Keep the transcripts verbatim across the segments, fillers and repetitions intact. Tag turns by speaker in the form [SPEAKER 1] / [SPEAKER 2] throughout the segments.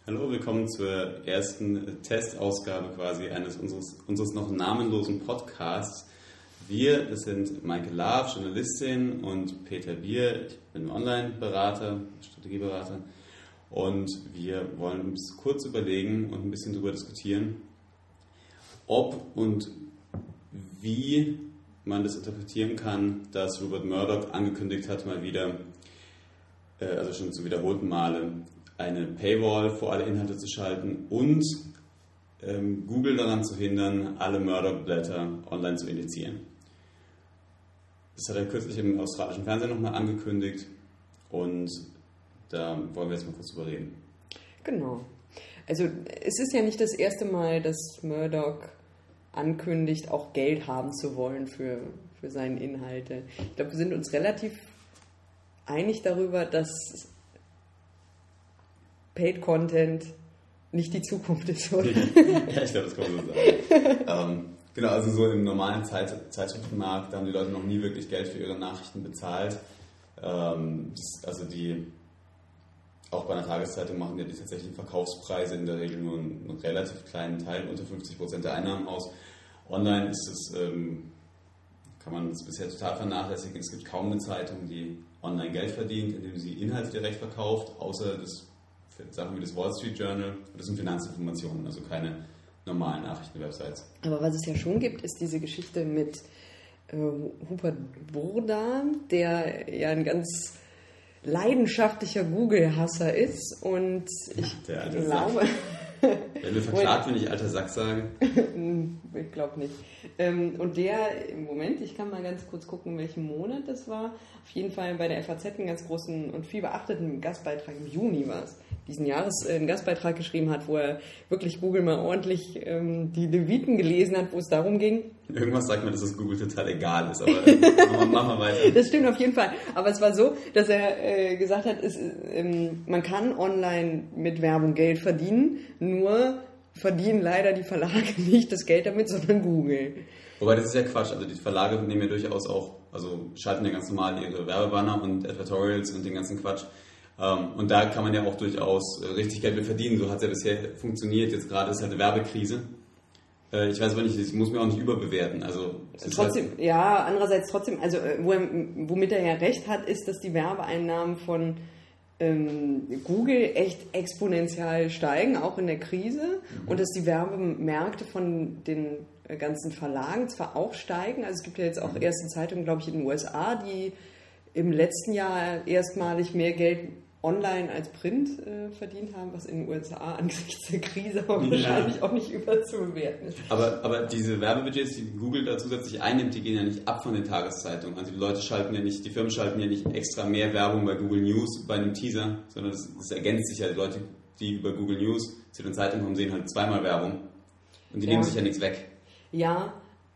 [SPEAKER 1] Hallo, willkommen zur ersten Testausgabe quasi eines unseres, unseres noch namenlosen Podcasts. Wir, das sind Maike Laaf, Journalistin, und Peter Bier, ich bin Online-Berater, Strategieberater. Und wir wollen uns kurz überlegen und ein bisschen darüber diskutieren, ob und wie man das interpretieren kann, dass Rupert Murdoch angekündigt hat, mal wieder, also schon zu wiederholten Male, eine Paywall vor alle Inhalte zu schalten und ähm, Google daran zu hindern, alle Murdoch-Blätter online zu indizieren. Das hat er kürzlich im australischen Fernsehen nochmal angekündigt und da wollen wir jetzt mal kurz drüber reden.
[SPEAKER 2] Genau. Also es ist ja nicht das erste Mal, dass Murdoch ankündigt, auch Geld haben zu wollen für, für seine Inhalte. Ich glaube, wir sind uns relativ einig darüber, dass Paid Content nicht die Zukunft ist, oder?
[SPEAKER 1] Ja, ich glaube, das kann man so sagen. ähm, genau, also so im normalen Zeit, Zeitschriftenmarkt, da haben die Leute noch nie wirklich Geld für ihre Nachrichten bezahlt. Ähm, das, also die, auch bei einer Tageszeitung machen ja die tatsächlichen Verkaufspreise in der Regel nur einen, einen relativ kleinen Teil, unter fünfzig Prozent der Einnahmen aus. Online ist es, ähm, kann man es bisher total vernachlässigen. Es gibt kaum eine Zeitung, die online Geld verdient, indem sie Inhalte direkt verkauft, außer das Sachen wie das Wall Street Journal. Das sind Finanzinformationen, also keine normalen Nachrichtenwebsites.
[SPEAKER 2] Aber was es ja schon gibt, ist diese Geschichte mit äh, Rupert Burda, der ja ein ganz leidenschaftlicher Google-Hasser ist und ich
[SPEAKER 1] der alte
[SPEAKER 2] glaube...
[SPEAKER 1] Wenn wir verklagt, wenn ich alter Sack sage?
[SPEAKER 2] Ich glaube nicht. Und der, im Moment, ich kann mal ganz kurz gucken, welchen Monat das war, auf jeden Fall bei der F A Z einen ganz großen und viel beachteten Gastbeitrag, im Juni war es, diesen Jahres einen Gastbeitrag geschrieben hat, wo er wirklich Google mal ordentlich ähm, die Leviten gelesen hat, wo es darum ging.
[SPEAKER 1] Irgendwas sagt mir, dass es Google total egal ist, aber machen wir weiter.
[SPEAKER 2] Das stimmt auf jeden Fall. Aber es war so, dass er äh, gesagt hat, es, ähm, man kann online mit Werbung Geld verdienen, nur verdienen leider die Verlage nicht das Geld damit, sondern Google.
[SPEAKER 1] Wobei das ist ja Quatsch, also die Verlage nehmen ja durchaus auch, also schalten ja ganz normal ihre Werbebanner und Advertorials und den ganzen Quatsch. Um, und da kann man ja auch durchaus äh, richtig Geld mit verdienen. So hat es ja bisher funktioniert. Jetzt gerade ist halt eine Werbekrise. Äh, ich weiß aber nicht, ich muss mir auch nicht überbewerten. Also,
[SPEAKER 2] trotzdem, halt ja, andererseits trotzdem, also wo er, womit er ja recht hat, ist, dass die Werbeeinnahmen von ähm, Google echt exponentiell steigen, auch in der Krise. Mhm. Und dass die Werbemärkte von den ganzen Verlagen zwar auch steigen. Also es gibt ja jetzt auch mhm. erste Zeitungen, glaube ich, in den U S A, die im letzten Jahr erstmalig mehr Geld online als Print äh, verdient haben, was in den U S A angesichts der Krise aber ja. wahrscheinlich auch nicht überzubewerten ist.
[SPEAKER 1] Aber, aber diese Werbebudgets, die Google da zusätzlich einnimmt, die gehen ja nicht ab von den Tageszeitungen. Also die Leute schalten ja nicht, die Firmen schalten ja nicht extra mehr Werbung bei Google News bei einem Teaser, sondern das, das ergänzt sich ja. Die Leute, die über Google News zu den Zeitungen kommen, sehen halt zweimal Werbung und die ja. nehmen sich ja nichts weg.
[SPEAKER 2] Ja,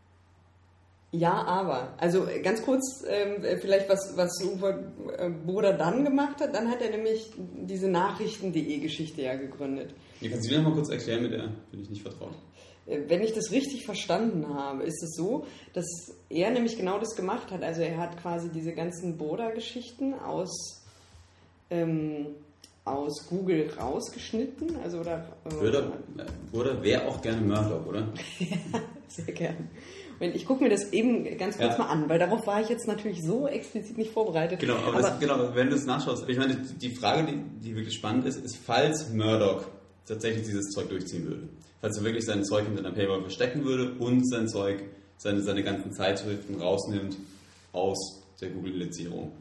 [SPEAKER 2] Ja, aber, also ganz kurz, ähm, vielleicht was, was Rupert Burda dann gemacht hat, dann hat er nämlich diese Nachrichten punkt de-Geschichte ja gegründet.
[SPEAKER 1] Ja, kannst du mir noch mal kurz erklären, mit der bin ich nicht vertraut.
[SPEAKER 2] Wenn ich das richtig verstanden habe, ist es so, dass er nämlich genau das gemacht hat. Also er hat quasi diese ganzen Burda-Geschichten aus, ähm, aus Google rausgeschnitten. Also, oder, äh,
[SPEAKER 1] Burda, Burda wäre auch gerne Murdoch, oder?
[SPEAKER 2] Ja, sehr gerne. Ich gucke mir das eben ganz kurz ja. mal an, weil darauf war ich jetzt natürlich so explizit nicht vorbereitet.
[SPEAKER 1] Genau, aber, aber es, genau, wenn du es nachschaust, ich meine, die Frage, die, die wirklich spannend ist, ist, falls Murdoch tatsächlich dieses Zeug durchziehen würde, falls er wirklich sein Zeug hinter einer Paywall verstecken würde und sein Zeug, seine, seine ganzen Zeitschriften rausnimmt aus der Google-Lizierung,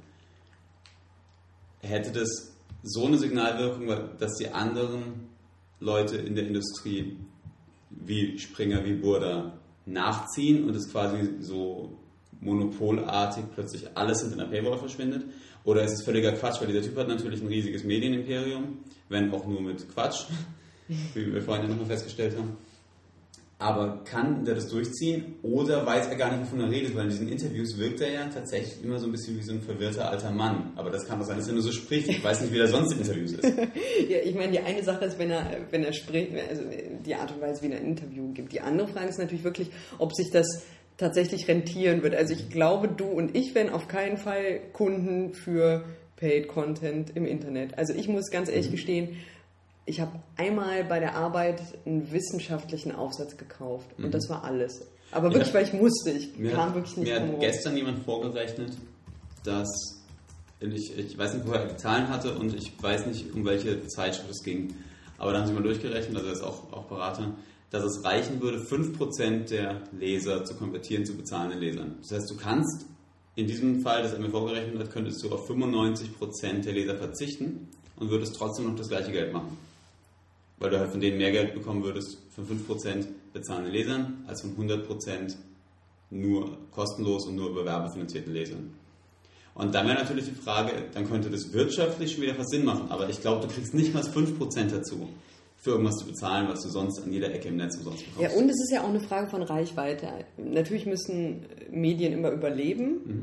[SPEAKER 1] hätte das so eine Signalwirkung, dass die anderen Leute in der Industrie, wie Springer, wie Burda, nachziehen und es quasi so monopolartig plötzlich alles hinter einer Paywall verschwindet? Oder ist es völliger Quatsch, weil dieser Typ hat natürlich ein riesiges Medienimperium, wenn auch nur mit Quatsch, wie wir vorhin ja nochmal festgestellt haben. Aber kann der das durchziehen oder weiß er gar nicht, wovon er redet? Weil in diesen Interviews wirkt er ja tatsächlich immer so ein bisschen wie so ein verwirrter alter Mann. Aber das kann doch sein, dass er nur so spricht. Ich weiß nicht, wie er sonst in Interviews ist.
[SPEAKER 2] Ja, ich meine, die eine Sache ist, wenn er, wenn er spricht, also die Art und Weise, wie er ein Interview gibt. Die andere Frage ist natürlich wirklich, ob sich das tatsächlich rentieren wird. Also ich glaube, du und ich wären auf keinen Fall Kunden für Paid Content im Internet. Also ich muss ganz ehrlich mhm. gestehen, ich habe einmal bei der Arbeit einen wissenschaftlichen Aufsatz gekauft und mhm. das war alles. Aber wirklich, ja. weil ich musste. Ich
[SPEAKER 1] mir
[SPEAKER 2] kam
[SPEAKER 1] hat,
[SPEAKER 2] wirklich nicht
[SPEAKER 1] Mir
[SPEAKER 2] drum
[SPEAKER 1] hat gestern jemand vorgerechnet, dass ich, ich weiß nicht, woher er die Zahlen hatte und ich weiß nicht, um welche Zeitschrift es ging. Aber da haben sie mal durchgerechnet, also er ist auch, auch Berater, dass es reichen würde, fünf Prozent der Leser zu konvertieren zu bezahlenden Lesern. Das heißt, du kannst in diesem Fall, das er mir vorgerechnet hat, könntest du auf fünfundneunzig Prozent der Leser verzichten und würdest trotzdem noch das gleiche Geld machen. Weil du halt von denen mehr Geld bekommen würdest von fünf Prozent bezahlenden Lesern als von hundert Prozent nur kostenlos und nur über werbefinanzierten Lesern. Und dann wäre natürlich die Frage, dann könnte das wirtschaftlich schon wieder was Sinn machen, aber ich glaube, du kriegst nicht mal fünf Prozent dazu, für irgendwas zu bezahlen, was du sonst an jeder Ecke im Netz umsonst bekommst.
[SPEAKER 2] Ja, und es ist ja auch eine Frage von Reichweite. Natürlich müssen Medien immer überleben. Mhm.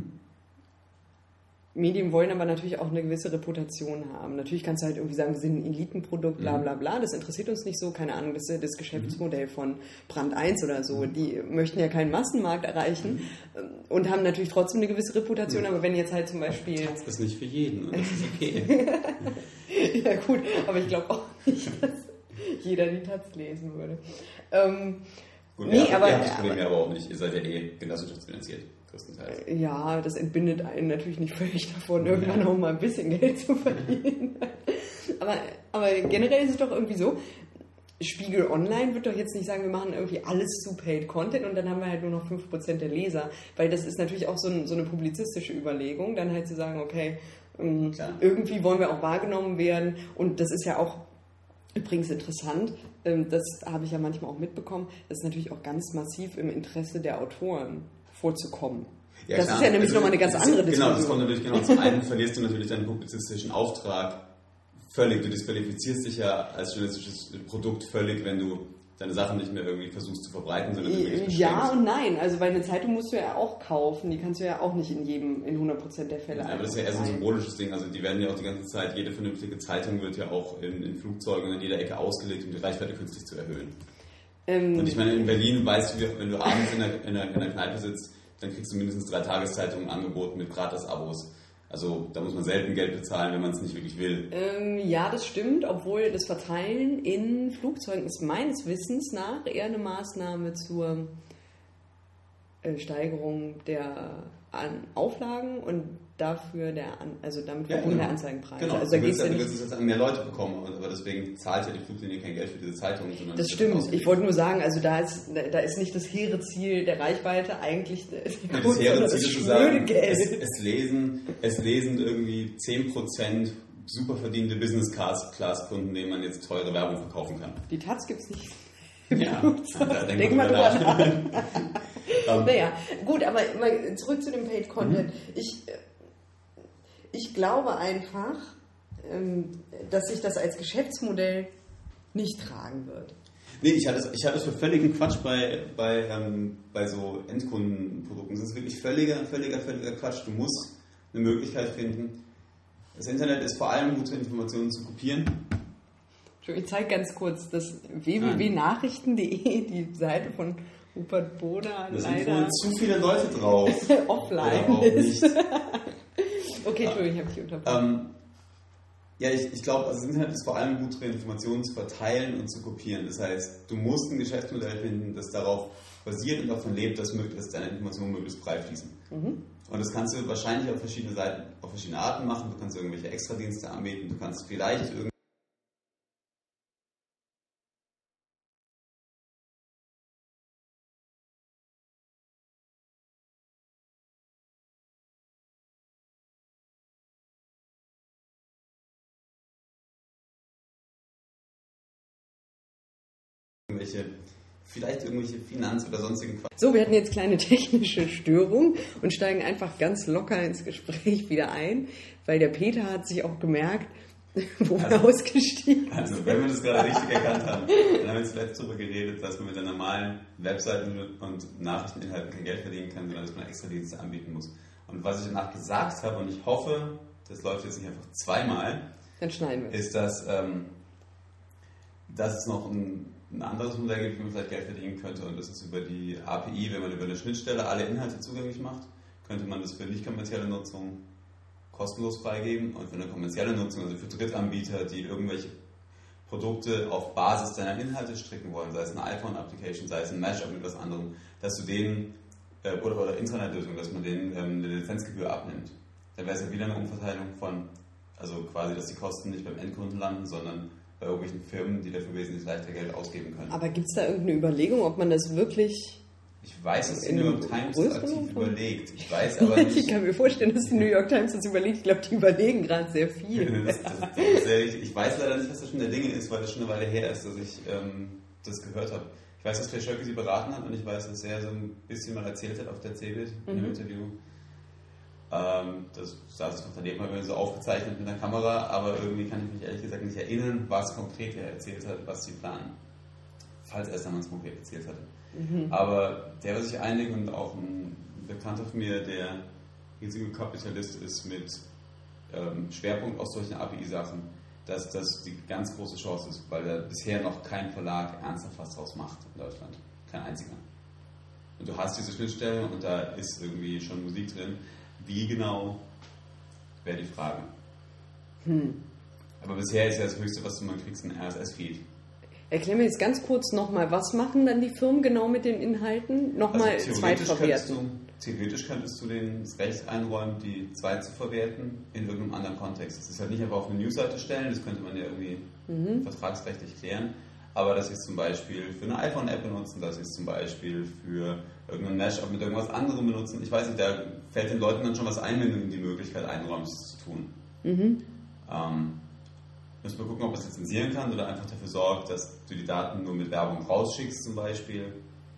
[SPEAKER 2] Medien wollen aber natürlich auch eine gewisse Reputation haben. Natürlich kannst du halt irgendwie sagen, wir sind ein Elitenprodukt, bla bla bla. Das interessiert uns nicht so, keine Ahnung, das ist das Geschäftsmodell von Brand eins oder so. Die möchten ja keinen Massenmarkt erreichen und haben natürlich trotzdem eine gewisse Reputation, ja. aber wenn jetzt halt zum Beispiel...
[SPEAKER 1] Das ist nicht für jeden und das ist okay.
[SPEAKER 2] Ja gut, aber ich glaube auch nicht, dass jeder die Taz lesen würde. Ähm,
[SPEAKER 1] gut, nee, ihr, aber, ihr habt das Problem ja aber auch nicht, ihr seid ja eh genossenschaftsfinanziert.
[SPEAKER 2] Ja, das entbindet einen natürlich nicht völlig davon, irgendwann auch mal ein bisschen Geld zu verdienen. aber, aber generell ist es doch irgendwie so, Spiegel Online wird doch jetzt nicht sagen, wir machen irgendwie alles zu Paid Content und dann haben wir halt nur noch fünf Prozent der Leser, weil das ist natürlich auch so, ein, so eine publizistische Überlegung, dann halt zu sagen, okay, ähm, irgendwie wollen wir auch wahrgenommen werden und das ist ja auch übrigens interessant, ähm, das habe ich ja manchmal auch mitbekommen, das ist natürlich auch ganz massiv im Interesse der Autoren vorzukommen. Ja, das klar. Ist ja nämlich also, nochmal eine ganz andere Diskussion.
[SPEAKER 1] Genau, das kommt natürlich genau. Zum einen verlierst du natürlich deinen publizistischen Auftrag völlig. Du disqualifizierst dich ja als journalistisches Produkt völlig, wenn du deine Sachen nicht mehr irgendwie versuchst zu verbreiten, sondern du wirklich
[SPEAKER 2] Ja und nein. Also weil eine Zeitung musst du ja auch kaufen. Die kannst du ja auch nicht in jedem, in hundert Prozent der Fälle.
[SPEAKER 1] Ja, aber das ist ja eher so ein symbolisches Ding. Also die werden ja auch die ganze Zeit, jede vernünftige Zeitung wird ja auch in, in Flugzeugen und an jeder Ecke ausgelegt, um die Reichweite künstlich zu erhöhen. Ähm, und ich meine, in Berlin weißt du, wenn du abends in der, in der, in der Kneipe sitzt, dann kriegst du mindestens drei Tageszeitungen angeboten mit Gratis-Abos. Also da muss man selten Geld bezahlen, wenn man es nicht wirklich will.
[SPEAKER 2] Ähm, ja, das stimmt, obwohl das Verteilen in Flugzeugen ist meines Wissens nach eher eine Maßnahme zur äh, Steigerung der An- Auflagen und dafür der An- also damit
[SPEAKER 1] ja,
[SPEAKER 2] verbundene
[SPEAKER 1] genau.
[SPEAKER 2] Anzeigenpreise.
[SPEAKER 1] Genau,
[SPEAKER 2] also
[SPEAKER 1] du willst ja jetzt sozusagen mehr Leute bekommen, aber deswegen zahlt ja die Fluglinie kein Geld für diese Zeitung. Sondern
[SPEAKER 2] das stimmt, ich wollte nur sagen, also da ist, da ist nicht das hehre Ziel der Reichweite eigentlich
[SPEAKER 1] ja, das hehre Ziel ist zu sagen, es, es, lesen, es lesen irgendwie zehn Prozent super verdiente Business-Class-Kunden, denen man jetzt teure Werbung verkaufen kann.
[SPEAKER 2] Die Taz gibt es nicht.
[SPEAKER 1] Ja, da
[SPEAKER 2] denk mal drüber nach. um, naja, gut, aber mal zurück zu dem Paid Content. Mhm. Ich, ich glaube einfach, dass sich das als Geschäftsmodell nicht tragen wird.
[SPEAKER 1] Nee, ich halte es, ich halte es für völligen Quatsch bei, bei, ähm, bei so Endkundenprodukten. Das ist wirklich völliger, völliger, völliger Quatsch. Du musst eine Möglichkeit finden. Das Internet ist vor allem gut, Informationen zu kopieren.
[SPEAKER 2] Ich zeige ganz kurz das w w w punkt nachrichten punkt de, die Seite von Rupert Boda.
[SPEAKER 1] Da sind wohl zu viele Leute drauf.
[SPEAKER 2] Offline
[SPEAKER 1] Oder auch nicht.
[SPEAKER 2] Okay, Entschuldigung, ich habe dich unterbrochen.
[SPEAKER 1] Ähm, ja, ich, ich glaube, also das Internet ist vor allem gut drin, Informationen zu verteilen und zu kopieren. Das heißt, du musst ein Geschäftsmodell finden, das darauf basiert und davon lebt, dass, dass deine Informationen möglichst frei fließen. Mhm. Und das kannst du wahrscheinlich auf verschiedene Seiten, auf verschiedene Arten machen. Du kannst irgendwelche Extradienste anbieten, du kannst vielleicht irgendwie irgendwelche, vielleicht irgendwelche Finanz- oder sonstigen Quatsch.
[SPEAKER 2] So, wir hatten jetzt kleine technische Störung und steigen einfach ganz locker ins Gespräch wieder ein, weil der Peter hat sich auch gemerkt, wo also, wir ausgestiegen sind.
[SPEAKER 1] Also, wenn wir das gerade richtig erkannt haben, dann haben wir zuletzt darüber geredet, dass man mit einer normalen Webseite und Nachrichteninhalten kein Geld verdienen kann, sondern dass man extra Dienste anbieten muss. Und was ich danach gesagt habe, und ich hoffe, das läuft jetzt nicht einfach zweimal,
[SPEAKER 2] dann schneiden wir.
[SPEAKER 1] Ist, dass, ähm, dass es noch ein ein anderes Modell gibt, wie man vielleicht Geld verdienen könnte, und das ist über die A P I, wenn man über eine Schnittstelle alle Inhalte zugänglich macht, könnte man das für nicht kommerzielle Nutzung kostenlos freigeben und für eine kommerzielle Nutzung, also für Drittanbieter, die irgendwelche Produkte auf Basis deiner Inhalte stricken wollen, sei es eine iPhone-Application, sei es ein Mashup mit was anderem, dass du denen, äh, oder, oder Intranet-Lösung, dass man denen ähm, eine Lizenzgebühr abnimmt. Dann wäre es ja wieder eine Umverteilung von, also quasi, dass die Kosten nicht beim Endkunden landen, sondern bei irgendwelchen Firmen, die dafür wesentlich leichter Geld ausgeben können.
[SPEAKER 2] Aber gibt es da irgendeine Überlegung, ob man das wirklich...
[SPEAKER 1] Ich weiß, dass die New York Times das aktiv überlegt. Ich weiß aber nicht...
[SPEAKER 2] Ich kann mir vorstellen, dass die New York Times das überlegt. Ich glaube, die überlegen gerade sehr viel.
[SPEAKER 1] das, das, das ist sehr richtig. Ich weiß leider nicht, was das schon der Dinge ist, weil das schon eine Weile her ist, dass ich ähm, das gehört habe. Ich weiß, dass Clay Shirky sie beraten hat und ich weiß, dass er so ein bisschen mal erzählt hat auf der C-Bild in einem mhm. Interview. Ähm, das saß ich noch daneben, weil wir so aufgezeichnet mit der Kamera, aber irgendwie kann ich mich ehrlich gesagt nicht erinnern, was konkret er erzählt hat, was sie planen. Falls er es damals konkret erzählt hatte. Mhm. Aber der wird sich einigen und auch ein Bekannter von mir, der riesige Kapitalist ist mit ähm, Schwerpunkt aus solchen A P I-Sachen, dass das die ganz große Chance ist, weil da bisher noch kein Verlag ernsthaft was draus macht in Deutschland. Kein einziger. Und du hast diese Schnittstelle und da ist irgendwie schon Musik drin. Wie genau, wäre die Frage. Hm. Aber bisher ist ja das Höchste, was du mal kriegst, ein R S S-Feed.
[SPEAKER 2] Erklär mir jetzt ganz kurz nochmal, was machen dann die Firmen genau mit den Inhalten? Nochmal
[SPEAKER 1] also
[SPEAKER 2] zweitverwerten.
[SPEAKER 1] Theoretisch könntest du denen das Recht einräumen, die zweit zu verwerten in irgendeinem anderen Kontext. Das ist halt nicht einfach auf eine Newsseite stellen, das könnte man ja irgendwie mhm. vertragsrechtlich klären, aber dass sie es zum Beispiel für eine iPhone-App benutzen, dass sie es zum Beispiel für irgendein Mashup mit irgendwas anderem benutzen. Ich weiß nicht, da fällt den Leuten dann schon was ein, wenn du ihnen die Möglichkeit einräumst, das zu tun. Mhm. Ähm, Müssen wir gucken, ob man es lizenzieren kann oder einfach dafür sorgt, dass du die Daten nur mit Werbung rausschickst zum Beispiel.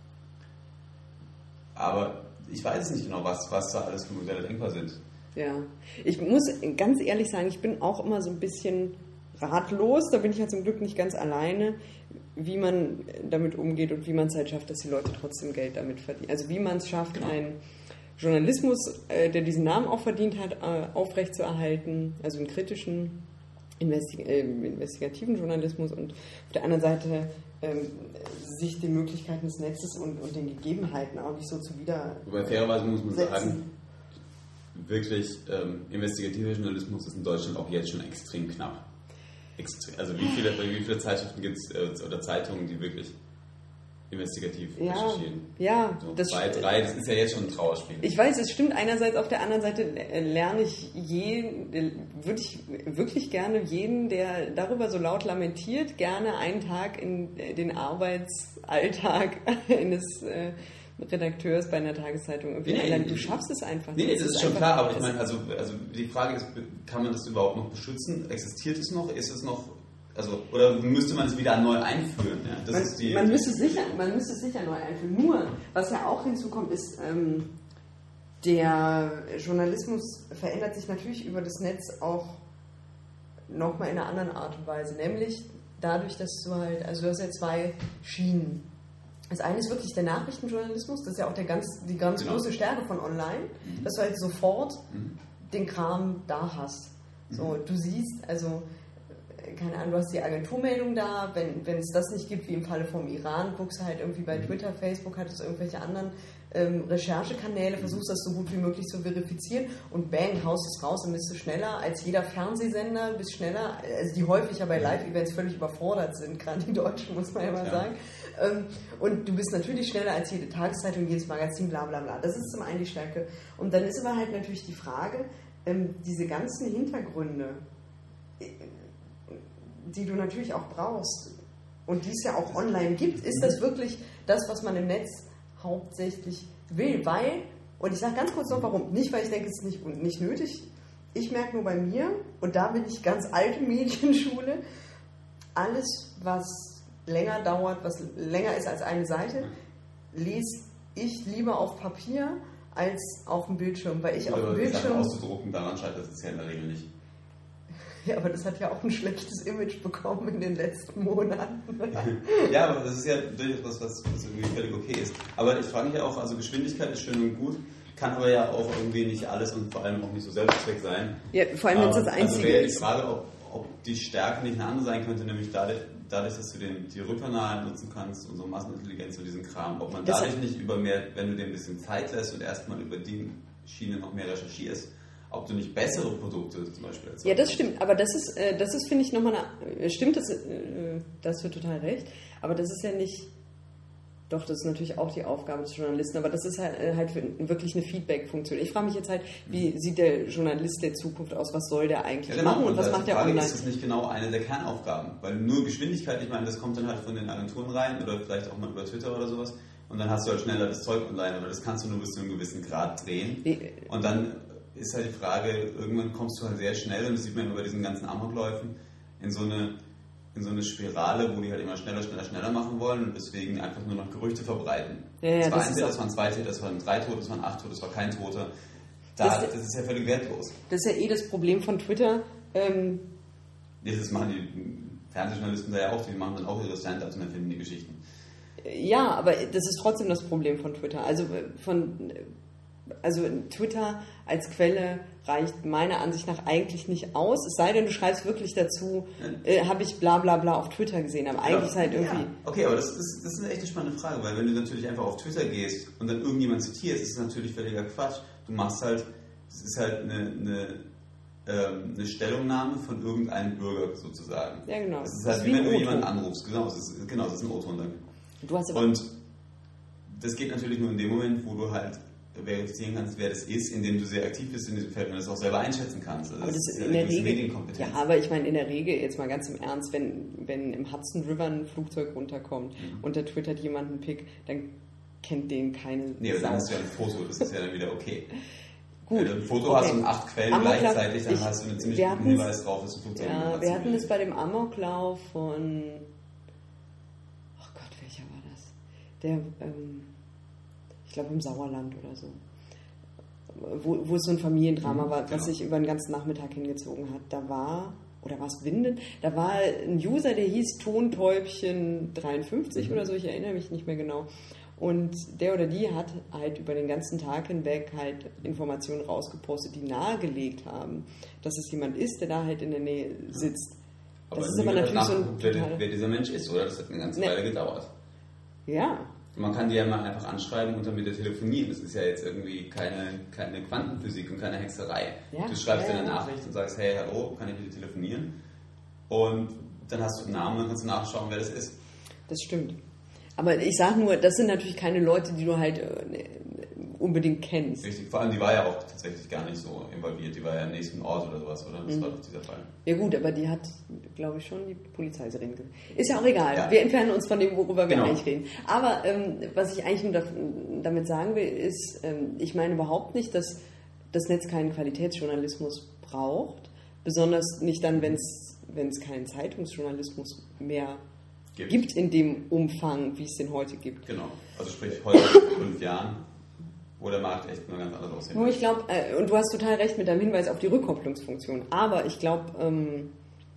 [SPEAKER 1] Aber ich weiß nicht genau, was, was da alles für Modelle denkbar sind.
[SPEAKER 2] Ja, ich muss ganz ehrlich sagen, ich bin auch immer so ein bisschen ratlos, da bin ich ja zum Glück nicht ganz alleine, wie man damit umgeht und wie man es halt schafft, dass die Leute trotzdem Geld damit verdienen. Also wie man es schafft, genau. einen Journalismus, der diesen Namen auch verdient hat, aufrechtzuerhalten, also einen kritischen Investi- äh, investigativen Journalismus und auf der anderen Seite ähm, sich den Möglichkeiten des Netzes und, und den Gegebenheiten auch nicht so zuwider.
[SPEAKER 1] Wobei fairerweise muss man setzen. sagen, wirklich ähm, investigativer Journalismus ist in Deutschland auch jetzt schon extrem knapp. Extre- also wie viele, wie viele Zeitschriften gibt es äh, oder Zeitungen, die wirklich investigativ
[SPEAKER 2] ja,
[SPEAKER 1] recherchieren?
[SPEAKER 2] Ja,
[SPEAKER 1] so
[SPEAKER 2] das
[SPEAKER 1] zwei, drei, das ist ja jetzt schon ein Trauerspiel.
[SPEAKER 2] Ich weiß, es stimmt einerseits, auf der anderen Seite lerne ich jeden, würde ich wirklich gerne jeden, der darüber so laut lamentiert, gerne einen Tag in den Arbeitsalltag eines äh, Redakteurs bei einer Tageszeitung irgendwie nee, einladen. Du schaffst es einfach
[SPEAKER 1] nicht. Nee, das, das ist schon klar, aber ich meine, also, also die Frage ist, kann man das überhaupt noch beschützen? Existiert es noch? Ist es noch... Also, oder müsste man es wieder neu einführen? Ja, das
[SPEAKER 2] man,
[SPEAKER 1] ist die,
[SPEAKER 2] man, müsste sicher, man müsste es sicher neu einführen. Nur, was ja auch hinzukommt, ist, ähm, der Journalismus verändert sich natürlich über das Netz auch nochmal in einer anderen Art und Weise. Nämlich dadurch, dass du halt, also du hast ja zwei Schienen. Das eine ist wirklich der Nachrichtenjournalismus, das ist ja auch der ganz, die ganz genau. große Stärke von online, mhm. dass du halt sofort mhm. den Kram da hast. So, mhm. du siehst, also keine Ahnung, du hast die Agenturmeldung da, wenn, wenn es das nicht gibt, wie im Falle vom Iran, guckst du halt irgendwie bei Twitter, Facebook, hattest du irgendwelche anderen ähm, Recherchekanäle, versuchst das so gut wie möglich zu verifizieren und bang, haust es raus und bist du schneller als jeder Fernsehsender, bist schneller, also die häufig ja bei Live-Events völlig überfordert sind, gerade die Deutschen, muss man ja mal ja. sagen. Ähm, und du bist natürlich schneller als jede Tageszeitung, jedes Magazin, bla bla bla. Das ist zum einen die Stärke. Und dann ist aber halt natürlich die Frage, ähm, diese ganzen Hintergründe, die du natürlich auch brauchst und die es ja auch online gibt, ist das wirklich das, was man im Netz hauptsächlich will? Weil, und ich sage ganz kurz noch warum, nicht weil ich denke, es ist nicht, nicht nötig, ich merke nur bei mir, und da bin ich ganz alte Medienschule, alles, was länger dauert, was länger ist als eine Seite, lese ich lieber auf Papier als auf dem Bildschirm, weil ich
[SPEAKER 1] Oder
[SPEAKER 2] auf dem Bildschirm...
[SPEAKER 1] auszudrucken, daran scheitert es ja in der Regel nicht.
[SPEAKER 2] Ja, aber das hat ja auch ein schlechtes Image bekommen in den letzten Monaten.
[SPEAKER 1] Ja, aber das ist ja durchaus was, was irgendwie völlig okay ist. Aber ich frage mich ja auch, also Geschwindigkeit ist schön und gut, kann aber ja auch irgendwie nicht alles und vor allem auch nicht so Selbstzweck sein.
[SPEAKER 2] Ja, vor allem, wenn es das Einzige
[SPEAKER 1] also wäre die Frage, ob, ob die Stärke nicht eine andere sein könnte, nämlich dadurch, dadurch dass du den, die Rückkanal nutzen kannst, unsere Massenintelligenz und diesen Kram, ob man
[SPEAKER 2] das
[SPEAKER 1] dadurch nicht über mehr, wenn du dir ein bisschen Zeit lässt und erstmal über die Schiene noch mehr recherchierst, ob du nicht bessere Produkte zum Beispiel erzeugst.
[SPEAKER 2] Ja, das stimmt, aber das ist, äh, das ist finde ich, nochmal eine, stimmt, das, äh, da hast du total recht, aber das ist ja nicht, doch, das ist natürlich auch die Aufgabe des Journalisten, aber das ist halt, äh, halt wirklich eine Feedback-Funktion. Ich frage mich jetzt halt, wie mhm. sieht der Journalist der Zukunft aus, was soll der eigentlich ja, genau. machen und, und was macht der online?
[SPEAKER 1] Ist das nicht genau eine der Kernaufgaben? Weil nur Geschwindigkeit, ich meine, das kommt dann halt von den Agenturen rein oder vielleicht auch mal über Twitter oder sowas und dann hast du halt schneller das Zeug online, aber das kannst du nur bis zu einem gewissen Grad drehen und dann ist halt die Frage, irgendwann kommst du halt sehr schnell, und das sieht man immer bei diesen ganzen Amokläufen, in so eine, in so eine Spirale, wo die halt immer schneller, schneller, schneller machen wollen und deswegen einfach nur noch Gerüchte verbreiten.
[SPEAKER 2] Ja, ja,
[SPEAKER 1] das war
[SPEAKER 2] das
[SPEAKER 1] ein Täter, das waren zwei Täter, das waren drei Tote, das waren acht Tote, das war kein Toter. Da, das, das ist ja völlig wertlos.
[SPEAKER 2] Das ist ja eh das Problem von Twitter. Ähm
[SPEAKER 1] das machen die Fernsehjournalisten da ja auch, die machen dann auch ihre Stand-ups und erfinden die Geschichten.
[SPEAKER 2] Ja, aber das ist trotzdem das Problem von Twitter. Also von... Also Twitter als Quelle reicht meiner Ansicht nach eigentlich nicht aus, es sei denn, du schreibst wirklich dazu, äh, habe ich bla bla bla auf Twitter gesehen, aber eigentlich ja, ist halt irgendwie... Ja.
[SPEAKER 1] Okay, aber das ist, das ist eine echt spannende Frage, weil wenn du natürlich einfach auf Twitter gehst und dann irgendjemand zitierst, ist es natürlich völliger Quatsch. Du machst halt, es ist halt eine, eine, ähm, eine Stellungnahme von irgendeinem Bürger sozusagen.
[SPEAKER 2] Ja, genau.
[SPEAKER 1] Es ist halt, wie wenn du jemanden anrufst, genau, es ist, genau, das ist ein O-Ton dann.
[SPEAKER 2] Du hast aber
[SPEAKER 1] und das geht natürlich nur in dem Moment, wo du halt verifizieren kannst, wer das ist, indem du sehr aktiv bist in diesem Feld und das auch selber einschätzen kannst. Also
[SPEAKER 2] aber das,
[SPEAKER 1] das ist
[SPEAKER 2] in
[SPEAKER 1] ja
[SPEAKER 2] der Regel,
[SPEAKER 1] Medienkompetenz.
[SPEAKER 2] Ja, aber ich meine, in der Regel, jetzt mal ganz im Ernst, wenn, wenn im Hudson River ein Flugzeug runterkommt mhm. und der twittert jemanden einen Pick, dann kennt den keine
[SPEAKER 1] Nee, aber dann hast du ja ein Foto, das ist ja dann wieder okay.
[SPEAKER 2] Gut.
[SPEAKER 1] Wenn du ein Foto
[SPEAKER 2] okay.
[SPEAKER 1] hast und acht Quellen
[SPEAKER 2] Amoklauf,
[SPEAKER 1] gleichzeitig, dann
[SPEAKER 2] ich,
[SPEAKER 1] hast du einen ziemlich guten Hinweis drauf, dass ein Flugzeug
[SPEAKER 2] Ja, wir hatten das bei dem Amoklauf von... Oh Gott, welcher war das? Der, ähm, ich glaube im Sauerland oder so. Wo, wo es so ein Familiendrama mhm, war, was genau. sich über den ganzen Nachmittag hingezogen hat. Da war, oder war es Winden? Da war ein User, der hieß Tontäubchen dreiundfünfzig mhm. oder so, ich erinnere mich nicht mehr genau. Und der oder die hat halt über den ganzen Tag hinweg halt Informationen rausgepostet, die nahegelegt haben, dass es jemand ist, der da halt in der Nähe sitzt.
[SPEAKER 1] Aber
[SPEAKER 2] das ist aber natürlich so ein
[SPEAKER 1] wer, wer dieser Mensch ist, oder? Das hat eine ganze Weile ne. gedauert.
[SPEAKER 2] Ja.
[SPEAKER 1] Man kann die ja mal einfach anschreiben und dann mit der telefonieren. Das ist ja jetzt irgendwie keine, keine Quantenphysik und keine Hexerei.
[SPEAKER 2] Ja,
[SPEAKER 1] du schreibst
[SPEAKER 2] ja,
[SPEAKER 1] dir eine
[SPEAKER 2] ja.
[SPEAKER 1] Nachricht und sagst, hey, hallo, kann ich mit dir telefonieren? Und dann hast du einen Namen und dann kannst du nachschauen, wer das ist.
[SPEAKER 2] Das stimmt. Aber ich sage nur, das sind natürlich keine Leute, die du halt äh, unbedingt kennst.
[SPEAKER 1] Richtig, vor allem die war ja auch tatsächlich gar nicht so involviert. Die war ja im nächsten Ort oder sowas, oder? Das mhm. war doch dieser Fall.
[SPEAKER 2] Ja gut, aber die hat, glaube ich, schon die Polizeiserin gesehen. Ist ja auch egal.
[SPEAKER 1] Ja.
[SPEAKER 2] Wir entfernen uns von dem, worüber wir
[SPEAKER 1] genau.
[SPEAKER 2] eigentlich reden. Aber ähm, was ich eigentlich nur damit sagen will, ist, ähm, ich meine überhaupt nicht, dass das Netz keinen Qualitätsjournalismus braucht. Besonders nicht dann, wenn es keinen Zeitungsjournalismus mehr gibt. gibt in dem Umfang, wie es den heute gibt.
[SPEAKER 1] Genau. Also sprich, heute in fünf Jahren, wo der Markt echt nur ganz anders aussehen
[SPEAKER 2] Nur ich glaube, äh, und du hast total recht mit deinem Hinweis auf die Rückkopplungsfunktion, aber ich glaube, ähm,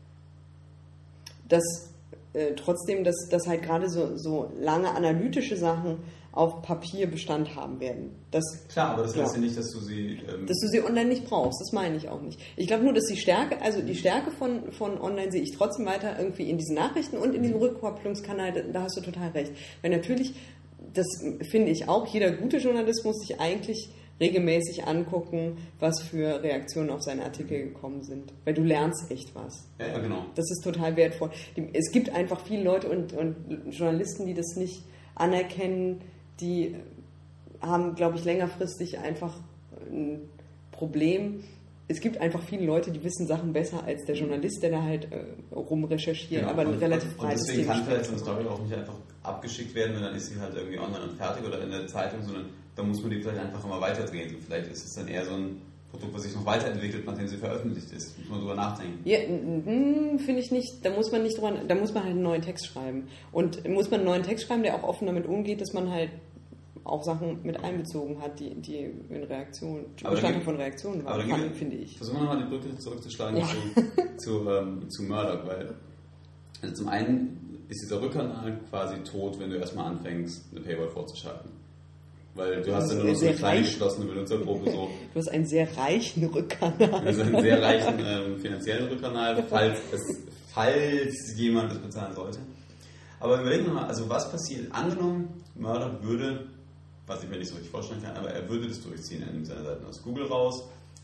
[SPEAKER 2] dass äh, trotzdem, dass, dass halt gerade so, so lange analytische Sachen auf Papier Bestand haben werden. Das,
[SPEAKER 1] Klar, aber das heißt ja nicht, dass du sie... Ähm
[SPEAKER 2] dass du sie online nicht brauchst, das meine ich auch nicht. Ich glaube nur, dass die Stärke, also die Stärke von, von online sehe ich trotzdem weiter irgendwie in diesen Nachrichten und in diesem Rückkopplungskanal, da, da hast du total recht. Weil natürlich, das finde ich auch, jeder gute Journalist muss sich eigentlich regelmäßig angucken, was für Reaktionen auf seine Artikel gekommen sind. Weil du lernst echt was.
[SPEAKER 1] Ja, ja, genau.
[SPEAKER 2] Das ist total wertvoll. Es gibt einfach viele Leute und, und Journalisten, die das nicht anerkennen, die haben, glaube ich, längerfristig einfach ein Problem. Es gibt einfach viele Leute, die wissen Sachen besser als der Journalist, der da halt äh, rumrecherchiert,
[SPEAKER 1] genau.
[SPEAKER 2] aber ein
[SPEAKER 1] und,
[SPEAKER 2] relativ
[SPEAKER 1] und,
[SPEAKER 2] breites
[SPEAKER 1] und deswegen
[SPEAKER 2] Thema
[SPEAKER 1] kann vielleicht so eine Story auch nicht einfach abgeschickt werden, und dann ist sie halt irgendwie online und fertig oder in der Zeitung, sondern da muss man die vielleicht einfach immer weiterdrehen. Und vielleicht ist es dann eher so ein Produkt, was sich noch weiterentwickelt, nachdem sie veröffentlicht ist. Muss man drüber nachdenken.
[SPEAKER 2] Ja, finde ich nicht. Da muss man nicht drüber, da muss man halt einen neuen Text schreiben. Und muss man einen neuen Text schreiben, der auch offen damit umgeht, dass man halt auch Sachen mit einbezogen hat, die, die in Reaktion, Bestandteil von Reaktionen waren, fand, finde ich.
[SPEAKER 1] Versuchen wir nochmal die Brücke zurückzuschlagen ja. zu, zu, ähm, zu Murdoch, weil also zum einen ist dieser Rückkanal quasi tot, wenn du erstmal anfängst, eine Paywall vorzuschalten. Weil du hast ja nur noch so eine kleine geschlossene Benutzergruppe. So.
[SPEAKER 2] Du hast einen sehr reichen Rückkanal.
[SPEAKER 1] Also einen sehr reichen ähm, finanziellen Rückkanal, falls, es, falls jemand das bezahlen sollte. Aber überlegen wir mal, also was passiert? Angenommen, Murdoch würde, was ich mir nicht so richtig vorstellen kann, aber er würde das durchziehen. Er nimmt seine Seiten aus Google raus,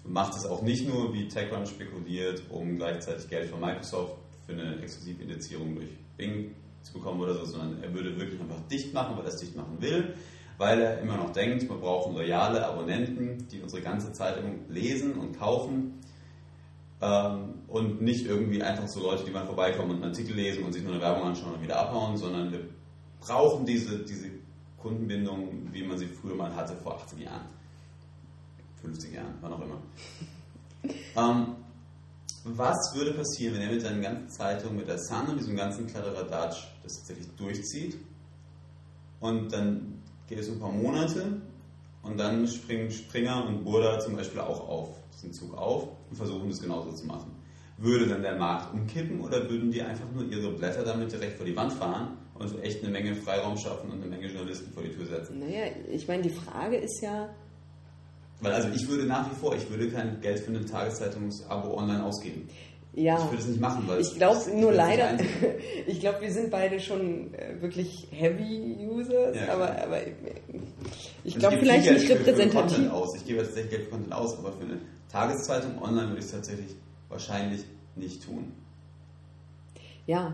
[SPEAKER 1] macht es auch nicht nur, wie TechCrunch spekuliert, um gleichzeitig Geld von Microsoft für eine exklusive Indizierung durch Bing zu bekommen oder so, sondern er würde wirklich einfach dicht machen, weil er es dicht machen will, weil er immer noch denkt, wir brauchen loyale Abonnenten, die unsere ganze Zeitung lesen und kaufen ähm, und nicht irgendwie einfach so Leute, die mal vorbeikommen und einen Artikel lesen und sich nur eine Werbung anschauen und wieder abhauen, sondern wir brauchen diese, diese Kundenbindung, wie man sie früher mal hatte, vor achtzig Jahren, fünfzig Jahren, wann auch immer. ähm, Was würde passieren, wenn er mit seinen ganzen Zeitungen, mit der Sun und diesem ganzen Kladderadatsch das tatsächlich durchzieht und dann geht es ein paar Monate und dann springen Springer und Burda zum Beispiel auch auf diesen Zug auf und versuchen das genauso zu machen. Würde dann der Markt umkippen oder würden die einfach nur ihre Blätter damit direkt vor die Wand fahren und so echt eine Menge Freiraum schaffen und eine Menge Journalisten vor die Tür setzen?
[SPEAKER 2] Naja, ich meine, die Frage ist ja...
[SPEAKER 1] Weil also ich würde nach wie vor, ich würde kein Geld für ein Tageszeitungsabo online ausgeben.
[SPEAKER 2] Ja,
[SPEAKER 1] ich würde es nicht machen, weil
[SPEAKER 2] ich glaube nur
[SPEAKER 1] ich
[SPEAKER 2] leider, ich glaube, wir sind beide schon äh, wirklich Heavy-Users,
[SPEAKER 1] ja,
[SPEAKER 2] aber, aber ich
[SPEAKER 1] also
[SPEAKER 2] glaube vielleicht nicht repräsentativ.
[SPEAKER 1] Für aus. Ich gebe tatsächlich Geld für Content aus, aber für eine Tageszeitung online würde ich es tatsächlich wahrscheinlich nicht tun.
[SPEAKER 2] Ja,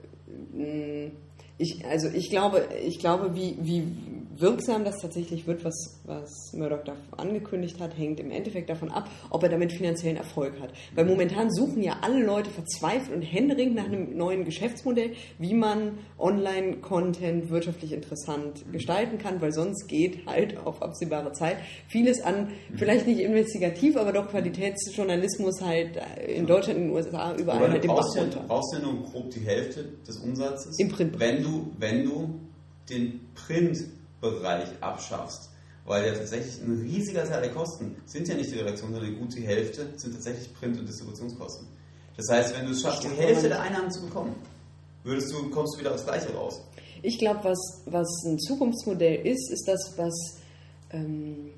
[SPEAKER 2] ich, also ich glaube, ich glaube, wie, wie wirksam das tatsächlich wird, was, was Murdoch da angekündigt hat, hängt im Endeffekt davon ab, ob er damit finanziellen Erfolg hat. Weil momentan suchen ja alle Leute verzweifelt und händeringend nach einem neuen Geschäftsmodell, wie man Online-Content wirtschaftlich interessant gestalten kann, weil sonst geht halt auf absehbare Zeit vieles an, vielleicht nicht investigativ, aber doch Qualitätsjournalismus halt in Deutschland, in den U S A, überall halt
[SPEAKER 1] den
[SPEAKER 2] Bach
[SPEAKER 1] runter. Du brauchst ja nur grob die Hälfte des Umsatzes,
[SPEAKER 2] im Print.
[SPEAKER 1] Wenn du, wenn du den Print Bereich abschaffst, weil ja tatsächlich ein riesiger Teil der Kosten sind ja nicht die Redaktion, sondern gut die Hälfte sind tatsächlich Print- und Distributionskosten. Das heißt, wenn du es schaffst, die Hälfte der Einnahmen zu bekommen, würdest du, kommst du wieder aufs Gleiche raus.
[SPEAKER 2] Ich glaube, was, was ein Zukunftsmodell ist, ist das, was ähm,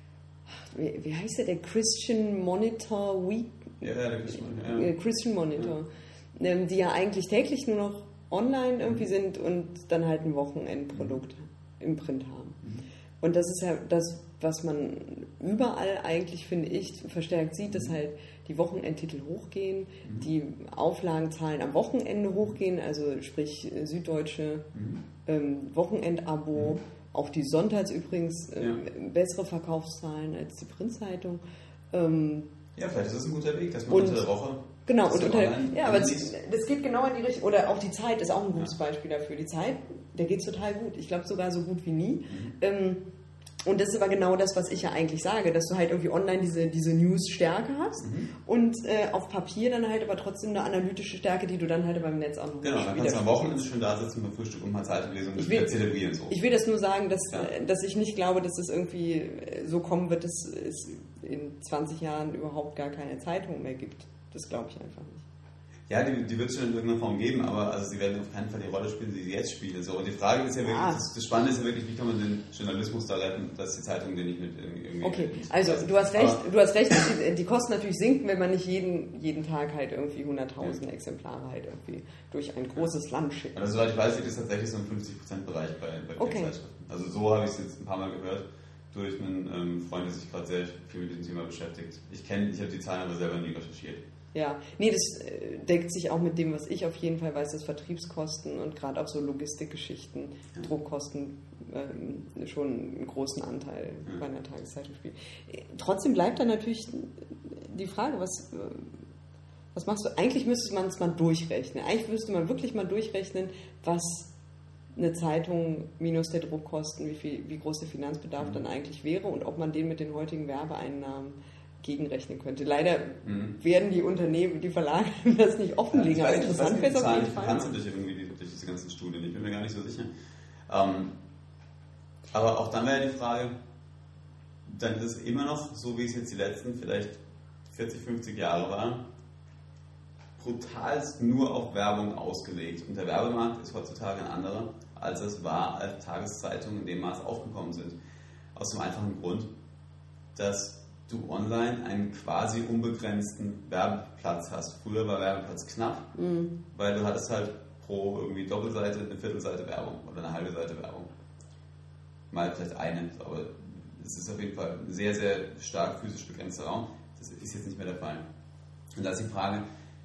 [SPEAKER 2] wie, wie heißt der, der Christian Monitor Week?
[SPEAKER 1] Ja, der Christian Monitor. Ja.
[SPEAKER 2] Christian Monitor, ja. ähm, die ja eigentlich täglich nur noch online irgendwie sind und dann halt ein Wochenendprodukt im Print haben. Mhm. Und das ist ja das, was man überall eigentlich, finde ich, verstärkt sieht, dass halt die Wochenendtitel hochgehen, mhm. die Auflagenzahlen am Wochenende hochgehen, also sprich Süddeutsche mhm. ähm, Wochenendabo, mhm. auch die Sonntags übrigens äh, ja. bessere Verkaufszahlen als die Printzeitung. Ähm,
[SPEAKER 1] ja, vielleicht ist das ein guter Weg, dass man unter der Woche...
[SPEAKER 2] Genau, und unter, ja, aber das, das geht genau in die Richtung, oder auch die Zeit ist auch ein gutes ja. Beispiel dafür. Die Zeit, der geht total gut. Ich glaube sogar so gut wie nie. Mhm. Ähm, und das ist aber genau das, was ich ja eigentlich sage, dass du halt irgendwie online diese, diese News-Stärke hast mhm. und äh, auf Papier dann halt aber trotzdem eine analytische Stärke, die du dann halt beim Netz auch noch
[SPEAKER 1] genau, dann kannst du am Wochenende schon da sitzen beim Frühstück und mal Zeitung lesen und das wieder zelebrieren. So.
[SPEAKER 2] Ich will das nur sagen, dass, ja. dass ich nicht glaube, dass es das irgendwie so kommen wird, dass es in zwanzig Jahren überhaupt gar keine Zeitung mehr gibt. Das glaube ich einfach nicht.
[SPEAKER 1] Ja, die, die wird es schon in irgendeiner Form geben, aber also sie werden auf keinen Fall die Rolle spielen, die sie jetzt spielen. So, und die Frage ist ja wirklich, ah. das, das Spannende ist ja wirklich, wie kann man den Journalismus da retten, dass die Zeitung den nicht mit irgendwie...
[SPEAKER 2] Okay, also du hast recht, aber du hast recht, dass die, die Kosten natürlich sinken, wenn man nicht jeden, jeden Tag halt irgendwie hunderttausend ja. Exemplare halt irgendwie durch ein großes Land schickt.
[SPEAKER 1] Also soweit ich weiß, liegt es tatsächlich so im fünfzig Prozent Bereich bei, bei
[SPEAKER 2] okay.
[SPEAKER 1] Zeitschriften. Also so habe ich es jetzt ein paar Mal gehört durch einen ähm, Freund, der sich gerade sehr viel mit diesem Thema beschäftigt. Ich kenne, ich habe die Zahlen aber selber nie recherchiert.
[SPEAKER 2] Ja, nee, das deckt sich auch mit dem, was ich auf jeden Fall weiß, dass Vertriebskosten und gerade auch so Logistikgeschichten, ja. Druckkosten ähm, schon einen großen Anteil ja. bei einer Tageszeitung spielen. Trotzdem bleibt dann natürlich die Frage, was, was machst du? Eigentlich müsste man es mal durchrechnen. Eigentlich müsste man wirklich mal durchrechnen, was eine Zeitung minus der Druckkosten, wie, viel, wie groß der Finanzbedarf mhm. dann eigentlich wäre und ob man den mit den heutigen Werbeeinnahmen gegenrechnen könnte. Leider mhm. werden die Unternehmen, die Verlage das nicht offenlegen,
[SPEAKER 1] ja,
[SPEAKER 2] aber interessant wäre es auf jeden Fall.
[SPEAKER 1] Kannst du durch, irgendwie die, durch diese ganzen Studien, ich bin mir gar nicht so sicher. Ähm, aber auch dann wäre die Frage, dann ist es immer noch, so wie es jetzt die letzten vielleicht vierzig, fünfzig Jahre war, brutalst nur auf Werbung ausgelegt. Und der Werbemarkt ist heutzutage ein anderer, als es war, als Tageszeitungen in dem Maß aufgekommen sind. Aus dem einfachen Grund, dass du online einen quasi unbegrenzten Werbeplatz hast. Früher war Werbeplatz knapp, mhm. weil du hattest halt pro irgendwie Doppelseite eine Viertelseite Werbung oder eine halbe Seite Werbung. Mal vielleicht eine, aber es ist auf jeden Fall ein sehr, sehr stark physisch begrenzter Raum. Das ist jetzt nicht mehr der Fall. Und da ist die Frage,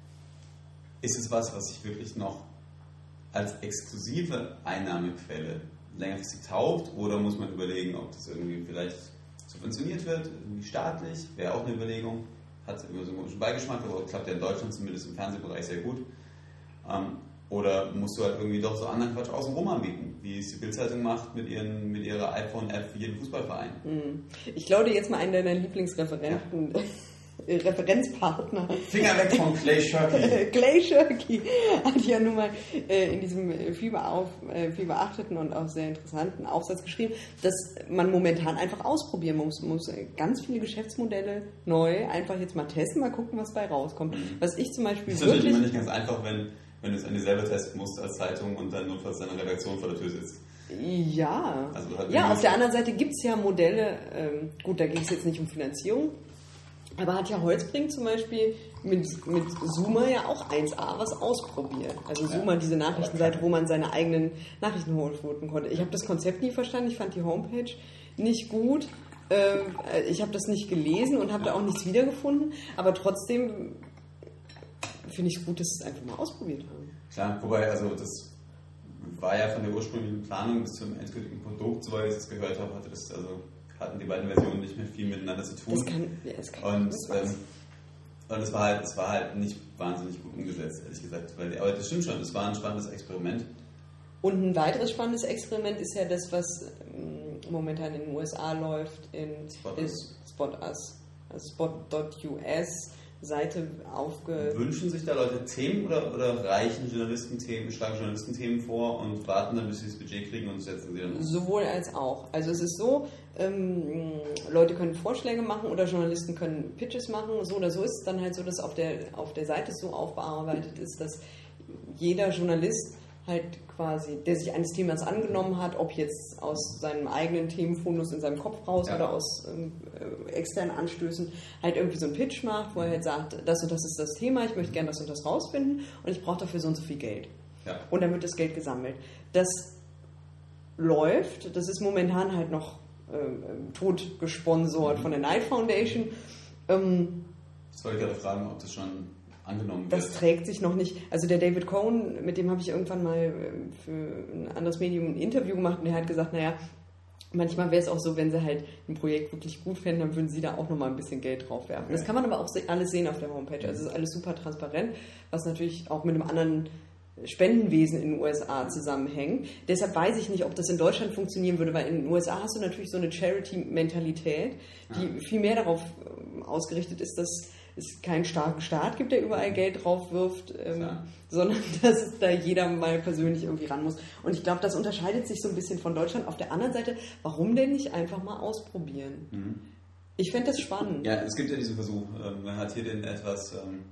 [SPEAKER 1] ist es was, was sich wirklich noch als exklusive Einnahmequelle längerfristig taugt, oder muss man überlegen, ob das irgendwie vielleicht subventioniert wird, irgendwie staatlich, wäre auch eine Überlegung, hat immer so einen komischen Beigeschmack, aber klappt ja in Deutschland zumindest im Fernsehbereich sehr gut. Ähm, oder musst du halt irgendwie doch so anderen Quatsch außenrum anbieten, wie es die Bild-Zeitung macht mit, ihren, mit ihrer iPhone-App für jeden Fußballverein.
[SPEAKER 2] Ich glaube jetzt mal einen deiner Lieblingsreferenten. Ja. Referenzpartner.
[SPEAKER 1] Finger weg von Clay Shirky.
[SPEAKER 2] Clay Shirky hat ja nun mal äh, in diesem viel, auf, äh, viel beachteten und auch sehr interessanten Aufsatz geschrieben, dass man momentan einfach ausprobieren muss. Man muss ganz viele Geschäftsmodelle neu einfach jetzt mal testen, mal gucken, was bei rauskommt. Mhm. Was ich zum Beispiel
[SPEAKER 1] das ist natürlich immer nicht ganz einfach, wenn, wenn du es an dir selber testen musst als Zeitung und dann notfalls deine Redaktion vor der Tür sitzt.
[SPEAKER 2] Ja, also ja, auf der anderen Seite gibt es ja Modelle, ähm, gut, da ging es jetzt nicht um Finanzierung, aber hat ja Holzbrink zum Beispiel mit, mit Zoomer ja auch eins A was ausprobiert. Also Zoomer, diese Nachrichtenseite, wo man seine eigenen Nachrichten hochvoten konnte. Ich habe das Konzept nie verstanden, ich fand die Homepage nicht gut. Ich habe das nicht gelesen und habe da auch nichts wiedergefunden, aber trotzdem finde ich es gut, dass sie es einfach mal ausprobiert haben.
[SPEAKER 1] Klar, wobei, also das war ja von der ursprünglichen Planung bis zum endgültigen Produkt, soweit ich es gehört habe, hatte das also hatten die beiden Versionen nicht mehr viel miteinander zu tun.
[SPEAKER 2] Das kann, ja, das kann
[SPEAKER 1] und ähm, und es war halt, es war halt nicht wahnsinnig gut umgesetzt, ehrlich gesagt. Weil, aber das stimmt schon, es war ein spannendes Experiment.
[SPEAKER 2] Und ein weiteres spannendes Experiment ist ja das, was ähm, momentan in den U S A läuft, in Spot ist Spot Us, also Spot Punkt U S Seite aufge...
[SPEAKER 1] Wünschen sich da Leute Themen oder, oder reichen Journalisten Themen, schlagen Journalisten Themen vor und warten dann, bis sie das Budget kriegen und setzen sie dann um?
[SPEAKER 2] Sowohl als auch. Also es ist so, ähm, Leute können Vorschläge machen oder Journalisten können Pitches machen. So oder so ist es dann halt so, dass auf der, auf der Seite so aufbearbeitet ist, dass jeder Journalist halt quasi, der sich eines Themas angenommen hat, ob jetzt aus seinem eigenen Themenfundus in seinem Kopf raus ja. oder aus ähm, äh, externen Anstößen, halt irgendwie so einen Pitch macht, wo er halt sagt, das und das ist das Thema, ich möchte gerne das und das rausfinden und ich brauche dafür so und so viel Geld.
[SPEAKER 1] Ja.
[SPEAKER 2] Und dann wird das Geld gesammelt. Das läuft, das ist momentan halt noch äh, tot gesponsert mhm. von der Knight Foundation. Ähm,
[SPEAKER 1] das wollte ich gerade fragen, ob das schon angenommen wird.
[SPEAKER 2] Das trägt sich noch nicht. Also der David Cohen, mit dem habe ich irgendwann mal für ein anderes Medium ein Interview gemacht und der hat gesagt, naja, manchmal wäre es auch so, wenn sie halt ein Projekt wirklich gut fänden, dann würden sie da auch nochmal ein bisschen Geld drauf werfen. Okay. Das kann man aber auch alles sehen auf der Homepage. Also es ist alles super transparent, was natürlich auch mit einem anderen Spendenwesen in den U S A zusammenhängt. Deshalb weiß ich nicht, ob das in Deutschland funktionieren würde, weil in den U S A hast du natürlich so eine Charity-Mentalität, die ja. viel mehr darauf ausgerichtet ist, dass es keinen starken Staat gibt, der überall Geld drauf wirft, ähm, sondern dass da jeder mal persönlich irgendwie ran muss. Und ich glaube, das unterscheidet sich so ein bisschen von Deutschland. Auf der anderen Seite, warum denn nicht einfach mal ausprobieren? Mhm. Ich fände das spannend.
[SPEAKER 1] Ja, es gibt ja diesen Versuch. Man hat hier den etwas ähm,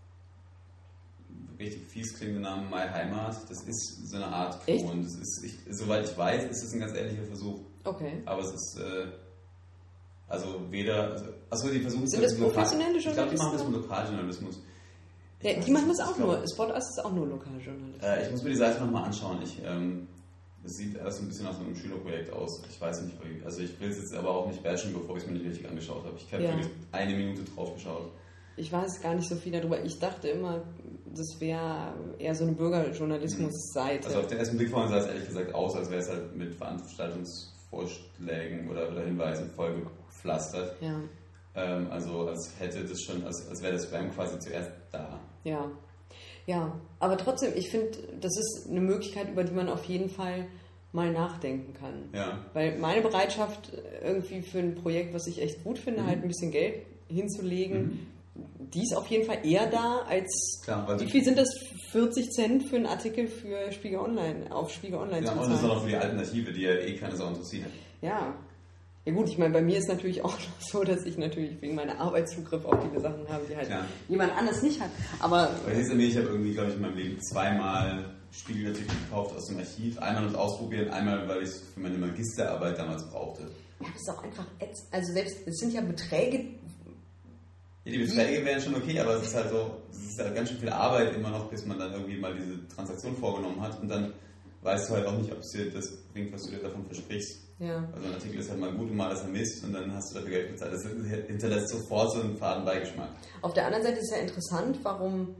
[SPEAKER 1] richtig fies klingenden Namen My Heimat. Das ist so eine Art Klon. Das ist, ich, soweit ich weiß, ist es ein ganz ehrlicher Versuch.
[SPEAKER 2] Okay.
[SPEAKER 1] Aber es ist... Äh, Also weder, also, also die versuchen
[SPEAKER 2] Sind das professionelle Journalisten?
[SPEAKER 1] Ich glaube, die machen das mit Lokaljournalismus.
[SPEAKER 2] Ja, die machen das auch nur. Spot Us ist auch nur Lokaljournalismus.
[SPEAKER 1] Äh, ich muss mir die Seite nochmal anschauen. Ich, ähm, das sieht alles ein bisschen aus einem Schülerprojekt aus. Ich weiß nicht, also ich will es jetzt aber auch nicht bashen, bevor ich es mir nicht richtig angeschaut habe. Ich habe ja. wirklich eine Minute drauf geschaut.
[SPEAKER 2] Ich weiß gar nicht so viel darüber. Ich dachte immer, das wäre eher so eine Bürgerjournalismus-Seite.
[SPEAKER 1] Also auf den ersten Blick vorhin sah es ehrlich gesagt aus, als wäre es halt mit Veranstaltungsvorschlägen oder, oder Hinweisen voll gepflastert.
[SPEAKER 2] Ja.
[SPEAKER 1] Ähm, also als hätte das schon, als, als wäre das Spam quasi zuerst da.
[SPEAKER 2] Ja. Ja, aber trotzdem, ich finde, das ist eine Möglichkeit, über die man auf jeden Fall mal nachdenken kann.
[SPEAKER 1] Ja.
[SPEAKER 2] Weil meine Bereitschaft irgendwie für ein Projekt, was ich echt gut finde, mhm. halt ein bisschen Geld hinzulegen, mhm. die ist auf jeden Fall eher da als...
[SPEAKER 1] Klar, weil
[SPEAKER 2] wie viel sind das? vierzig Cent für einen Artikel für Spiegel Online, auf Spiegel Online
[SPEAKER 1] ja,
[SPEAKER 2] zu
[SPEAKER 1] bezahlen. Und das ist auch noch für die Alternative, die ja eh keine Sau interessiert.
[SPEAKER 2] Ja. Ja gut, ich meine, bei mir ist natürlich auch noch so, dass ich natürlich wegen meiner Arbeit Zugriff auf viele Sachen habe, die halt ja. jemand anders nicht hat. Aber
[SPEAKER 1] Weil jetzt ich habe irgendwie, glaube ich, in meinem Leben zweimal Spiegelartikel gekauft aus dem Archiv. Einmal um ausprobieren, einmal, weil ich es für meine Magisterarbeit damals brauchte.
[SPEAKER 2] Ja, das ist auch einfach, also selbst, es sind ja Beträge...
[SPEAKER 1] Ja, die Beträge wären schon okay, aber es ist halt so, es ist halt ganz schön viel Arbeit immer noch, bis man dann irgendwie mal diese Transaktion vorgenommen hat und dann weißt du halt auch nicht, ob es dir das bringt, was du dir davon versprichst.
[SPEAKER 2] Ja.
[SPEAKER 1] Also ein Artikel ist halt mal gut und mal ist er Mist und dann hast du dafür Geld bezahlt. Das hinterlässt sofort so einen faden Beigeschmack.
[SPEAKER 2] Auf der anderen Seite ist es ja interessant, warum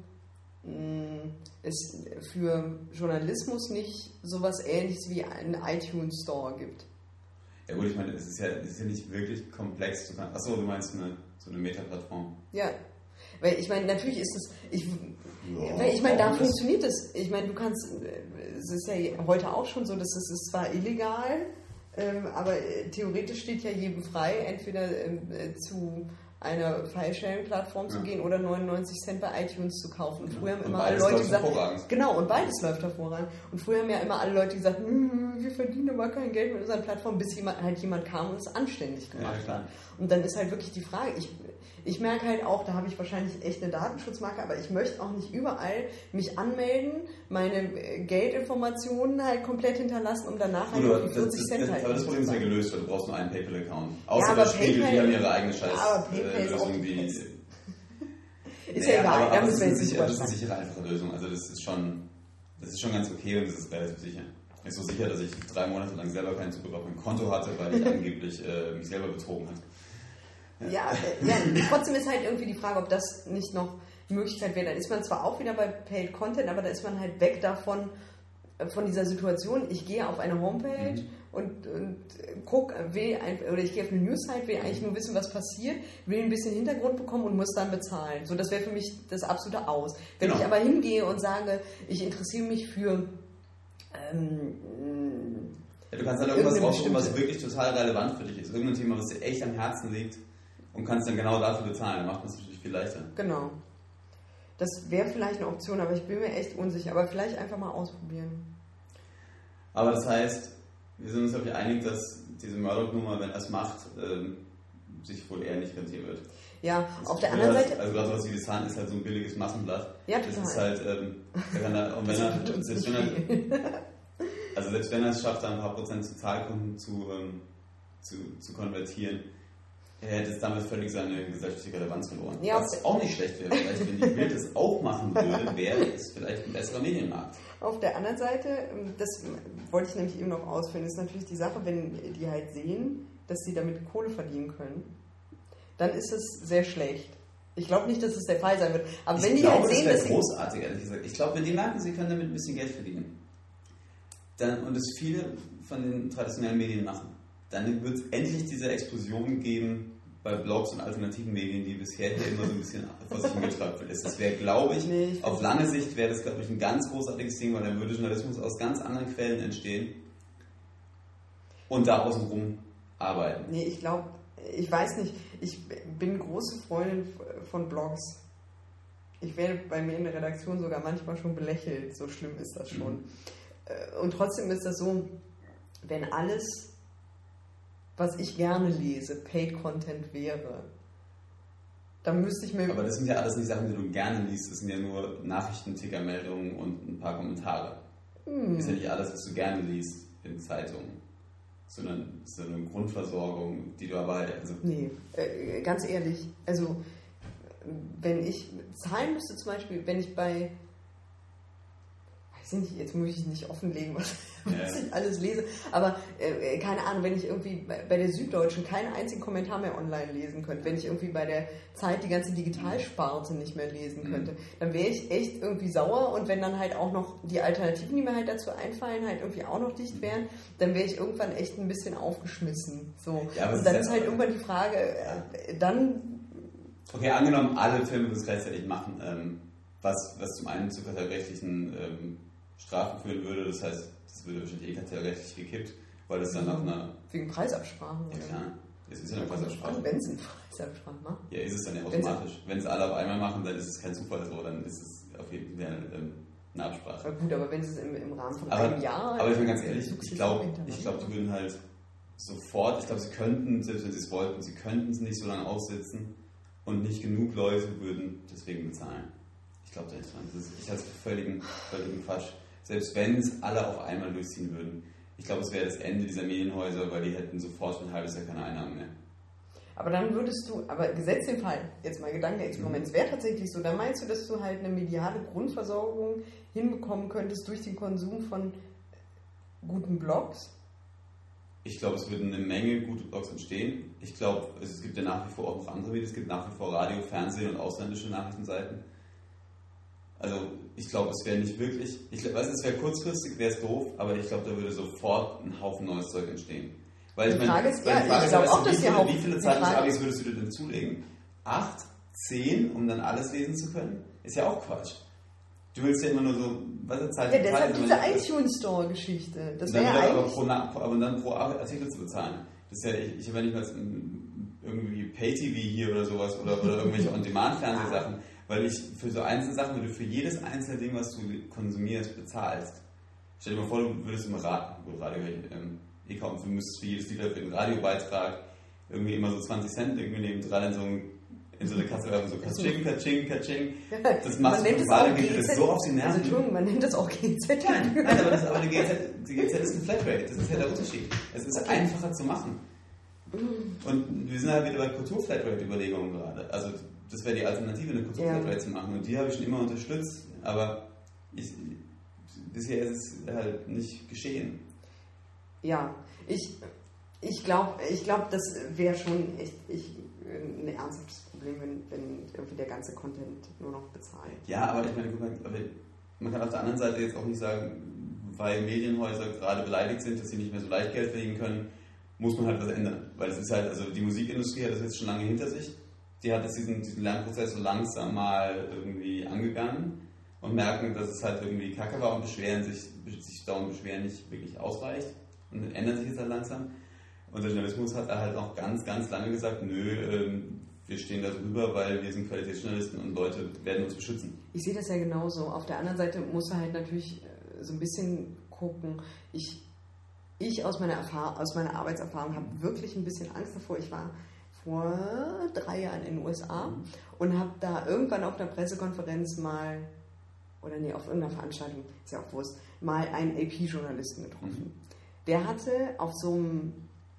[SPEAKER 2] mh, es für Journalismus nicht sowas Ähnliches wie einen iTunes Store gibt.
[SPEAKER 1] Ja gut, ich meine, es ist ja, es ist ja nicht wirklich komplex. Achso, du meinst eine, so eine Meta-Plattform.
[SPEAKER 2] Ja, weil ich meine, natürlich ist es, ich,
[SPEAKER 1] ja,
[SPEAKER 2] weil ich meine, da funktioniert es. Ich meine, du kannst, es ist ja heute auch schon so, dass es ist zwar illegal, ähm, aber theoretisch steht ja jedem frei, entweder äh, zu einer File-Sharing-Plattform zu ja. gehen oder neunundneunzig Cent bei iTunes zu kaufen. Und früher haben und immer alle Leute gesagt, genau, und beides läuft hervorragend. Und früher haben ja immer alle Leute gesagt, wir verdienen aber kein Geld mit unseren Plattformen, bis jemand, halt jemand kam und es anständig gemacht ja, hat. Und dann ist halt wirklich die Frage, ich, ich merke halt auch, da habe ich wahrscheinlich echt eine Datenschutzmarke, aber ich möchte auch nicht überall mich anmelden, meine Geldinformationen halt komplett hinterlassen, um danach halt
[SPEAKER 1] Oder
[SPEAKER 2] die vierzig
[SPEAKER 1] das,
[SPEAKER 2] Cent
[SPEAKER 1] das,
[SPEAKER 2] halt.
[SPEAKER 1] Aber das Problem ist ja gelöst, weil du brauchst nur einen PayPal-Account. Außer
[SPEAKER 2] ja, aber
[SPEAKER 1] das Spiegel,
[SPEAKER 2] PayPal,
[SPEAKER 1] die haben ihre eigene Scheiß
[SPEAKER 2] ja, aber PayPal
[SPEAKER 1] äh, Lösung,
[SPEAKER 2] ist
[SPEAKER 1] die...
[SPEAKER 2] Ist
[SPEAKER 1] naja,
[SPEAKER 2] ja egal,
[SPEAKER 1] aber,
[SPEAKER 2] da
[SPEAKER 1] aber
[SPEAKER 2] müssen wir jetzt
[SPEAKER 1] nicht
[SPEAKER 2] nicht
[SPEAKER 1] Das ist eine sichere, einfache Lösung. Also das ist schon, das ist schon ganz okay und das ist relativ sicher. Ist so sicher, dass ich drei Monate lang selber keinen Zugriff auf mein Konto hatte, weil ich angeblich äh, mich selber betrogen habe.
[SPEAKER 2] Ja, äh, ja, trotzdem ist halt irgendwie die Frage, ob das nicht noch die Möglichkeit wäre. Dann ist man zwar auch wieder bei Paid Content, aber da ist man halt weg davon, von dieser Situation, ich gehe auf eine Homepage mhm. und, und guck, will ein, oder ich gehe auf eine Newsseite, will eigentlich nur wissen, was passiert, will ein bisschen Hintergrund bekommen und muss dann bezahlen. So, das wäre für mich das absolute Aus. Wenn genau. ich aber hingehe und sage, ich interessiere mich für ähm,
[SPEAKER 1] ja, du kannst dann irgendwas rausfinden, was wirklich total relevant für dich ist. Irgendein Thema, was dir echt am Herzen liegt und kannst dann genau dafür bezahlen. Dann macht das natürlich viel leichter.
[SPEAKER 2] Genau. Das wäre vielleicht eine Option, aber ich bin mir echt unsicher. Aber vielleicht einfach mal ausprobieren.
[SPEAKER 1] Aber das heißt, wir sind uns glaube ich einig, dass diese Murdoch-Nummer, wenn er es macht, ähm, sich wohl eher nicht rentieren wird.
[SPEAKER 2] Ja,
[SPEAKER 1] das
[SPEAKER 2] auf der anderen
[SPEAKER 1] halt,
[SPEAKER 2] Seite...
[SPEAKER 1] Also gerade was wie die Sun ist halt so ein billiges Massenblatt.
[SPEAKER 2] Ja, total.
[SPEAKER 1] Das ist halt... Ähm, da kann er, und wenn er, selbst wenn er, also selbst wenn er es schafft, da ein paar Prozent zu Zahlkunden zu, ähm, zu, zu konvertieren, er hätte es damit völlig seine gesellschaftliche Relevanz verloren.
[SPEAKER 2] Ja,
[SPEAKER 1] was auch nicht schlecht wäre. Vielleicht, wenn die Bild es auch machen würde, wäre es vielleicht ein besserer Medienmarkt.
[SPEAKER 2] Auf der anderen Seite, das wollte ich nämlich eben noch ausführen, ist natürlich die Sache, wenn die halt sehen, dass sie damit Kohle verdienen können, dann ist es sehr schlecht. Ich glaube nicht, dass es der Fall sein wird. Aber wenn
[SPEAKER 1] ich
[SPEAKER 2] die
[SPEAKER 1] glaube,
[SPEAKER 2] halt sehen,
[SPEAKER 1] das
[SPEAKER 2] dass
[SPEAKER 1] wäre großartig, ehrlich gesagt. Ich glaube, wenn die merken, sie können damit ein bisschen Geld verdienen, dann, und es viele von den traditionellen Medien machen, dann wird es endlich diese Explosion geben bei Blogs und alternativen Medien, die bisher hier immer so ein bisschen vor sich hingetragen ist. Das wäre, glaube ich, nee, ich auf lange Sicht wäre das, glaube ich, ein ganz großartiges Ding, weil dann würde Journalismus aus ganz anderen Quellen entstehen und daraus rum arbeiten.
[SPEAKER 2] Nee, ich glaube, ich weiß nicht, ich bin große Freundin von Blogs. Ich werde bei mir in der Redaktion sogar manchmal schon belächelt, so schlimm ist das schon. Mhm. Und trotzdem ist das so, wenn alles, was ich gerne lese, Paid Content wäre, dann müsste ich mir...
[SPEAKER 1] Aber das sind ja alles nicht Sachen, die du gerne liest, das sind ja nur Nachrichten-Ticker-Meldungen und ein paar Kommentare. Hm. Das ist ja nicht alles, was du gerne liest in Zeitungen, sondern so eine Grundversorgung, die du aber halt... Also
[SPEAKER 2] nee, äh, ganz ehrlich, also wenn ich zahlen müsste zum Beispiel, wenn ich bei... Nicht, jetzt muss ich nicht offenlegen, was, was ja. ich alles lese, aber äh, keine Ahnung, wenn ich irgendwie bei, bei der Süddeutschen keinen einzigen Kommentar mehr online lesen könnte, wenn ich irgendwie bei der Zeit die ganze Digitalsparte nicht mehr lesen könnte, mhm. dann wäre ich echt irgendwie sauer und wenn dann halt auch noch die Alternativen, die mir halt dazu einfallen, halt irgendwie auch noch dicht wären, dann wäre ich irgendwann echt ein bisschen aufgeschmissen. So.
[SPEAKER 1] Ja,
[SPEAKER 2] und dann ist halt irgendwann die Frage, äh, dann...
[SPEAKER 1] Okay, angenommen, alle Filme das gleichzeitig machen, ähm, was, was zum einen zu kartellrechtlichen ähm, Strafen führen würde, das heißt, das würde wahrscheinlich eh kartellrechtlich gekippt, weil das dann nach einer...
[SPEAKER 2] Wegen Preisabsprachen.
[SPEAKER 1] Ja klar, es ist ja eine Preisabsprache.
[SPEAKER 2] Wenn es eine Preisabsprache macht.
[SPEAKER 1] Ja, ist es dann ja automatisch. Wenn es alle auf einmal machen, dann ist es kein Zufall so, dann ist es auf jeden Fall eine, eine Absprache.
[SPEAKER 2] Aber gut, aber wenn es im, im Rahmen von
[SPEAKER 1] aber,
[SPEAKER 2] einem Jahr...
[SPEAKER 1] Aber ich bin ganz ehrlich, ich glaube, ich glaub, die würden halt sofort, ich glaube, sie könnten, selbst wenn sie es wollten, sie könnten es nicht so lange aussitzen und nicht genug Leute würden deswegen bezahlen. Ich glaube da nicht dran. Das ist, ich halte es für völligen, völligen Quatsch. Selbst wenn es alle auf einmal durchziehen würden. Ich glaube, es wäre das Ende dieser Medienhäuser, weil die hätten sofort für ein halbes Jahr keine Einnahmen mehr.
[SPEAKER 2] Aber dann würdest du, aber gesetzt den Fall, jetzt mal Gedankenexperiment, es wäre tatsächlich so, dann meinst du, dass du halt eine mediale Grundversorgung hinbekommen könntest durch den Konsum von guten Blogs?
[SPEAKER 1] Ich glaube, es würden eine Menge gute Blogs entstehen. Ich glaube, es gibt ja nach wie vor auch noch andere Medien. Es gibt nach wie vor Radio, Fernsehen und ausländische Nachrichtenseiten. Also ich glaube, es wäre nicht wirklich, ich glaube, es wäre kurzfristig, wäre es doof, aber ich glaube, da würde sofort ein Haufen neues Zeug entstehen. Weil
[SPEAKER 2] die
[SPEAKER 1] ich meine,
[SPEAKER 2] Frage ist, ja,
[SPEAKER 1] die Frage
[SPEAKER 2] ich
[SPEAKER 1] ist,
[SPEAKER 2] glaube
[SPEAKER 1] weißt
[SPEAKER 2] auch,
[SPEAKER 1] du,
[SPEAKER 2] dass
[SPEAKER 1] wie
[SPEAKER 2] ja
[SPEAKER 1] viele,
[SPEAKER 2] auch...
[SPEAKER 1] wie viele Zeitungsabis würdest du dir denn zulegen? Acht? Zehn, um dann alles lesen zu können? Ist ja auch Quatsch. Du willst ja immer nur so, was ist Zeit?
[SPEAKER 2] Ja, deshalb diese iTunes-Store-Geschichte. Das wäre ja eigentlich...
[SPEAKER 1] Aber, pro, aber dann pro Artikel zu bezahlen. Das ist ja, ich, ich habe ja nicht mal irgendwie Pay-T V hier oder sowas oder, oder irgendwelche On-Demand-Fernsehsachen, weil ich für so einzelne Sachen, wenn du für jedes einzelne Ding, was du konsumierst, bezahlst. Stell dir mal vor, du würdest im Radio, Radio ähm, eh kaufen, du müsstest für jedes Lied für einen Radiobeitrag irgendwie immer so zwanzig Cent irgendwie neben dran in so, ein, in so eine Kasse werfen, so Katsching, Katsching, Katsching. Das machst du total, geht dir so auf die Nerven.
[SPEAKER 2] Also Entschuldigung, man nennt das auch G Z.
[SPEAKER 1] Ja, nein, aber, das, aber die, G Z, die G Z ist eine Flatrate, das ist ja der Unterschied. Es ist okay. Einfacher zu machen. Und wir sind halt wieder bei Kultur-Flatrate-Überlegungen gerade. Also das wäre die Alternative, eine Kultur-Flatrate ja. zu machen. Und die habe ich schon immer unterstützt, aber ich, bisher ist es halt nicht geschehen.
[SPEAKER 2] Ja, ich, ich glaube, ich glaub, das wäre schon echt ich, ein ernsthaftes Problem, wenn, wenn irgendwie der ganze Content nur noch bezahlt.
[SPEAKER 1] Ja, aber ich meine, guck mal, aber man kann auf der anderen Seite jetzt auch nicht sagen, weil Medienhäuser gerade beleidigt sind, dass sie nicht mehr so leicht Geld verdienen können, muss man halt was ändern. Weil es ist halt, also die Musikindustrie hat das jetzt schon lange hinter sich. Die hat jetzt diesen, diesen Lernprozess so langsam mal irgendwie angegangen und merken, dass es halt irgendwie kacke war und beschweren sich, sich dauernd beschweren nicht wirklich ausreicht und ändern sich jetzt halt langsam. Und der Journalismus hat halt auch ganz, ganz lange gesagt, nö, ähm, wir stehen da drüber, weil wir sind Qualitätsjournalisten und Leute werden uns beschützen.
[SPEAKER 2] Ich sehe das ja genauso. Auf der anderen Seite muss man halt natürlich so ein bisschen gucken. Ich, ich aus meiner Erfahrung, aus meiner Arbeitserfahrung habe wirklich ein bisschen Angst davor. Ich war vor drei Jahren in den U S A mhm. und habe da irgendwann auf einer Pressekonferenz mal, oder nee, auf irgendeiner Veranstaltung, ist ja auch Wurst, mal einen A P-Journalisten getroffen. Mhm. Der hatte auf so einem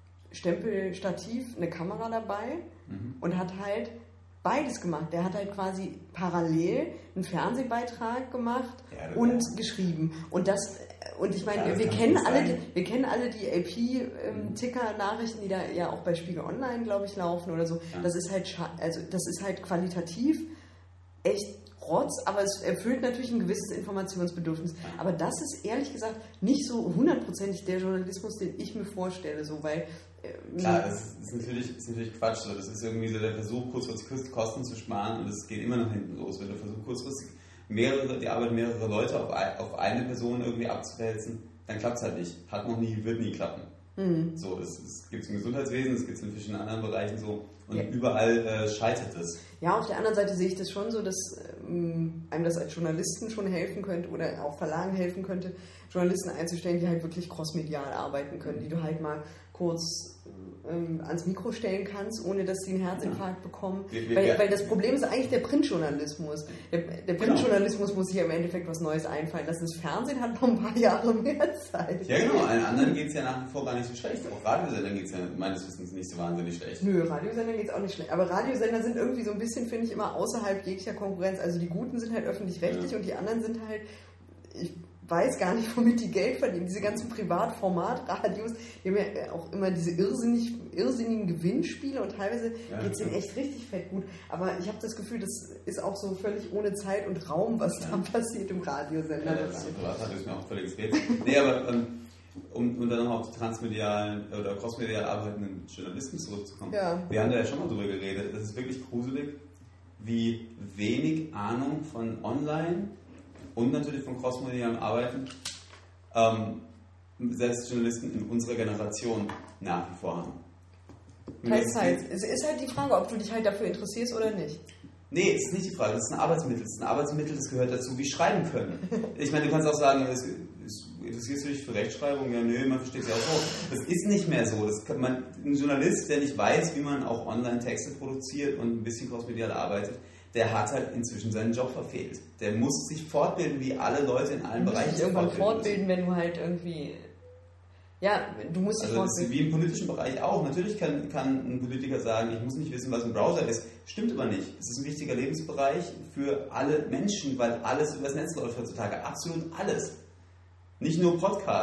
[SPEAKER 2] Stempelstativ eine Kamera dabei mhm. und hat halt beides gemacht. Der hat halt quasi parallel einen Fernsehbeitrag gemacht ja, und ja. geschrieben. Und das, und ich meine, ja, wir kennen alle, die, wir kennen alle die A P-Ticker-Nachrichten, die da ja auch bei Spiegel Online, glaube ich, laufen oder so. Ja. Das ist halt, also das ist halt qualitativ echt Rotz, aber es erfüllt natürlich ein gewisses Informationsbedürfnis. Aber das ist ehrlich gesagt nicht so hundertprozentig der Journalismus, den ich mir vorstelle, so, weil
[SPEAKER 1] äh, klar, das ist natürlich, ist natürlich Quatsch. So. Das ist irgendwie so der Versuch, kurzfristig Kosten zu sparen und es geht immer nach hinten los. Wenn du versuchst, kurzfristig mehrere, die Arbeit mehrerer Leute auf, ein, auf eine Person irgendwie abzuwälzen, dann klappt es halt nicht. Hat noch nie, wird nie klappen. Mhm. So, es, es gibt es im Gesundheitswesen, es gibt es in verschiedenen anderen Bereichen so und ja. überall äh, scheitert es.
[SPEAKER 2] Ja, auf der anderen Seite sehe ich das schon so, dass ähm, einem das als Journalisten schon helfen könnte oder auch Verlagen helfen könnte, Journalisten einzustellen, die halt wirklich crossmedial arbeiten können, die du halt mal kurz ähm, ans Mikro stellen kannst, ohne dass sie einen Herzinfarkt ja. bekommen. Wir, wir, weil, ja. weil das Problem ist eigentlich der Printjournalismus. Der, der Printjournalismus genau. muss sich ja im Endeffekt was Neues einfallen lassen. Das Fernsehen hat noch ein paar Jahre mehr Zeit.
[SPEAKER 1] Ja genau, allen anderen geht es ja nach wie vor gar nicht so schlecht. Auch Radiosendern geht es ja meines Wissens nicht so wahnsinnig schlecht.
[SPEAKER 2] Nö, Radiosendern geht es auch nicht schlecht. Aber Radiosender sind irgendwie so ein bisschen, finde ich, immer außerhalb jeglicher Konkurrenz. Also die Guten sind halt öffentlich-rechtlich ja. und die anderen sind halt... Ich, weiß gar nicht, womit die Geld verdienen. Diese ganzen Privatformatradios, die haben ja auch immer diese irrsinnig, irrsinnigen Gewinnspiele und teilweise ja, geht es denen echt richtig fett gut. Aber ich habe das Gefühl, das ist auch so völlig ohne Zeit und Raum, was ja. da passiert im Radiosender.
[SPEAKER 1] Ja, das Privatradio ist mir auch völlig Rätsel. Nee, aber ähm, um, um dann noch auf die transmedialen oder crossmedial arbeitenden Journalisten zurückzukommen. Ja. Wir haben da ja schon mal drüber geredet. Das ist wirklich gruselig, wie wenig Ahnung von Online und natürlich von crossmedialem Arbeiten ähm, selbst Journalisten in unserer Generation nach wie vor haben.
[SPEAKER 2] Teils, teils. Es ist halt die Frage, ob du dich halt dafür interessierst oder nicht.
[SPEAKER 1] Nee, es ist nicht die Frage. Das ist ein Arbeitsmittel. Das ist ein Arbeitsmittel, das gehört dazu, wie schreiben können. Ich meine, du kannst auch sagen, es, es, interessierst du dich für Rechtschreibung? Ja, nö, man versteht es ja auch so. Das ist nicht mehr so. Das kann man, ein Journalist, der nicht weiß, wie man auch Online-Texte produziert und ein bisschen crossmedial arbeitet, der hat halt inzwischen seinen Job verfehlt. Der muss sich fortbilden, wie alle Leute in allen
[SPEAKER 2] du
[SPEAKER 1] Bereichen.
[SPEAKER 2] Dich irgendwann fortbilden, wenn du halt irgendwie... Ja, du musst dich
[SPEAKER 1] also fortbilden. Das ist wie im politischen Bereich auch. Natürlich kann, kann ein Politiker sagen, ich muss nicht wissen, was ein Browser ist. Stimmt aber nicht. Es ist ein wichtiger Lebensbereich für alle Menschen, weil alles übers Netz läuft heutzutage. Absolut alles. Nicht nur Podcasts.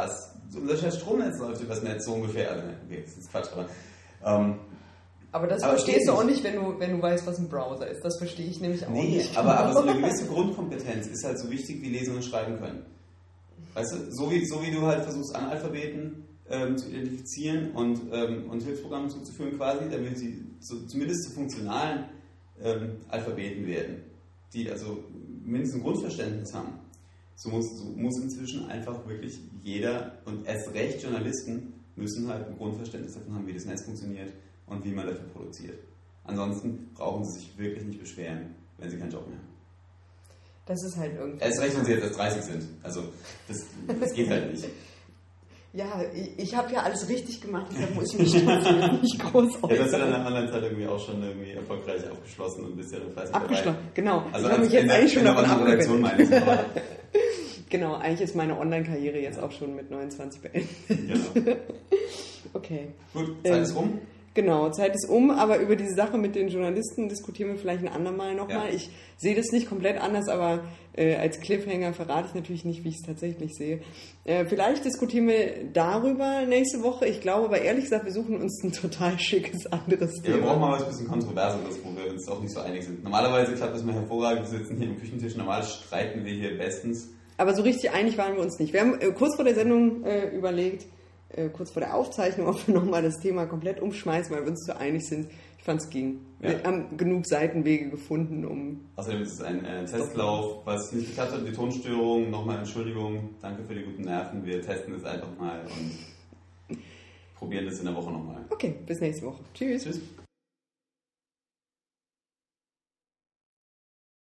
[SPEAKER 1] unser scheiß Stromnetz läuft übers Netz so ungefähr. Also, okay, das ist Quatsch, aber... Ähm,
[SPEAKER 2] aber das aber verstehst du auch nicht, wenn du, wenn du weißt, was ein Browser ist. Das verstehe ich nämlich auch
[SPEAKER 1] nee,
[SPEAKER 2] nicht.
[SPEAKER 1] Aber, aber so eine gewisse Grundkompetenz ist halt so wichtig wie Lesen und Schreiben können. Weißt du, so wie, so wie du halt versuchst, Analphabeten ähm, zu identifizieren und, ähm, und Hilfsprogramme zuzuführen quasi, damit sie so, zumindest zu funktionalen ähm, Alphabeten werden, die also mindestens ein Grundverständnis haben. So muss, so muss inzwischen einfach wirklich jeder und erst recht Journalisten müssen halt ein Grundverständnis davon haben, wie das Netz funktioniert und wie man dafür produziert. Ansonsten brauchen sie sich wirklich nicht beschweren, wenn sie keinen Job mehr haben.
[SPEAKER 2] Das ist halt irgendwie...
[SPEAKER 1] Erst recht, wenn sie jetzt erst dreißig sind. Also, das, das geht halt nicht.
[SPEAKER 2] Ja, ich, ich habe ja alles richtig gemacht, deshalb muss ich mich trotzdem nicht groß äußern.
[SPEAKER 1] Ja, du hast ja dann in der anderen Zeit irgendwie auch schon irgendwie erfolgreich abgeschlossen und bist ja dann fleißig
[SPEAKER 2] Abgeschlossen, genau.
[SPEAKER 1] Also
[SPEAKER 2] ich habe mich jetzt eigentlich schon davon
[SPEAKER 1] abgewendet.
[SPEAKER 2] Genau, eigentlich ist meine Online-Karriere jetzt auch schon mit neunundzwanzig beendet. Genau. Okay.
[SPEAKER 1] Gut, Zeit ähm, ist rum.
[SPEAKER 2] Genau, Zeit ist um, aber über diese Sache mit den Journalisten diskutieren wir vielleicht ein andermal nochmal. Ja. Ich sehe das nicht komplett anders, aber äh, als Cliffhanger verrate ich natürlich nicht, wie ich es tatsächlich sehe. Äh, vielleicht diskutieren wir darüber nächste Woche. Ich glaube aber ehrlich gesagt, wir suchen uns ein total schickes anderes
[SPEAKER 1] ja,
[SPEAKER 2] Thema.
[SPEAKER 1] Wir brauchen mal was ein bisschen Kontroverseres, wo wir uns auch nicht so einig sind. Normalerweise klappt das mal hervorragend. Wir sitzen hier am Küchentisch, normal streiten wir hier bestens. Aber
[SPEAKER 2] so richtig einig waren wir uns nicht. Wir haben äh, kurz vor der Sendung äh, überlegt, Äh, kurz vor der Aufzeichnung, ob wir nochmal das Thema komplett umschmeißen, weil wir uns so einig sind. Ich fand es ging. Ja. Wir haben genug Seitenwege gefunden, um...
[SPEAKER 1] Außerdem ist es ein äh, Testlauf, was nicht geklappt hat, die Tonstörung. Nochmal Entschuldigung, danke für die guten Nerven. Wir testen es einfach mal und probieren es in der Woche nochmal.
[SPEAKER 2] Okay, bis nächste Woche. Tschüss.
[SPEAKER 1] Tschüss.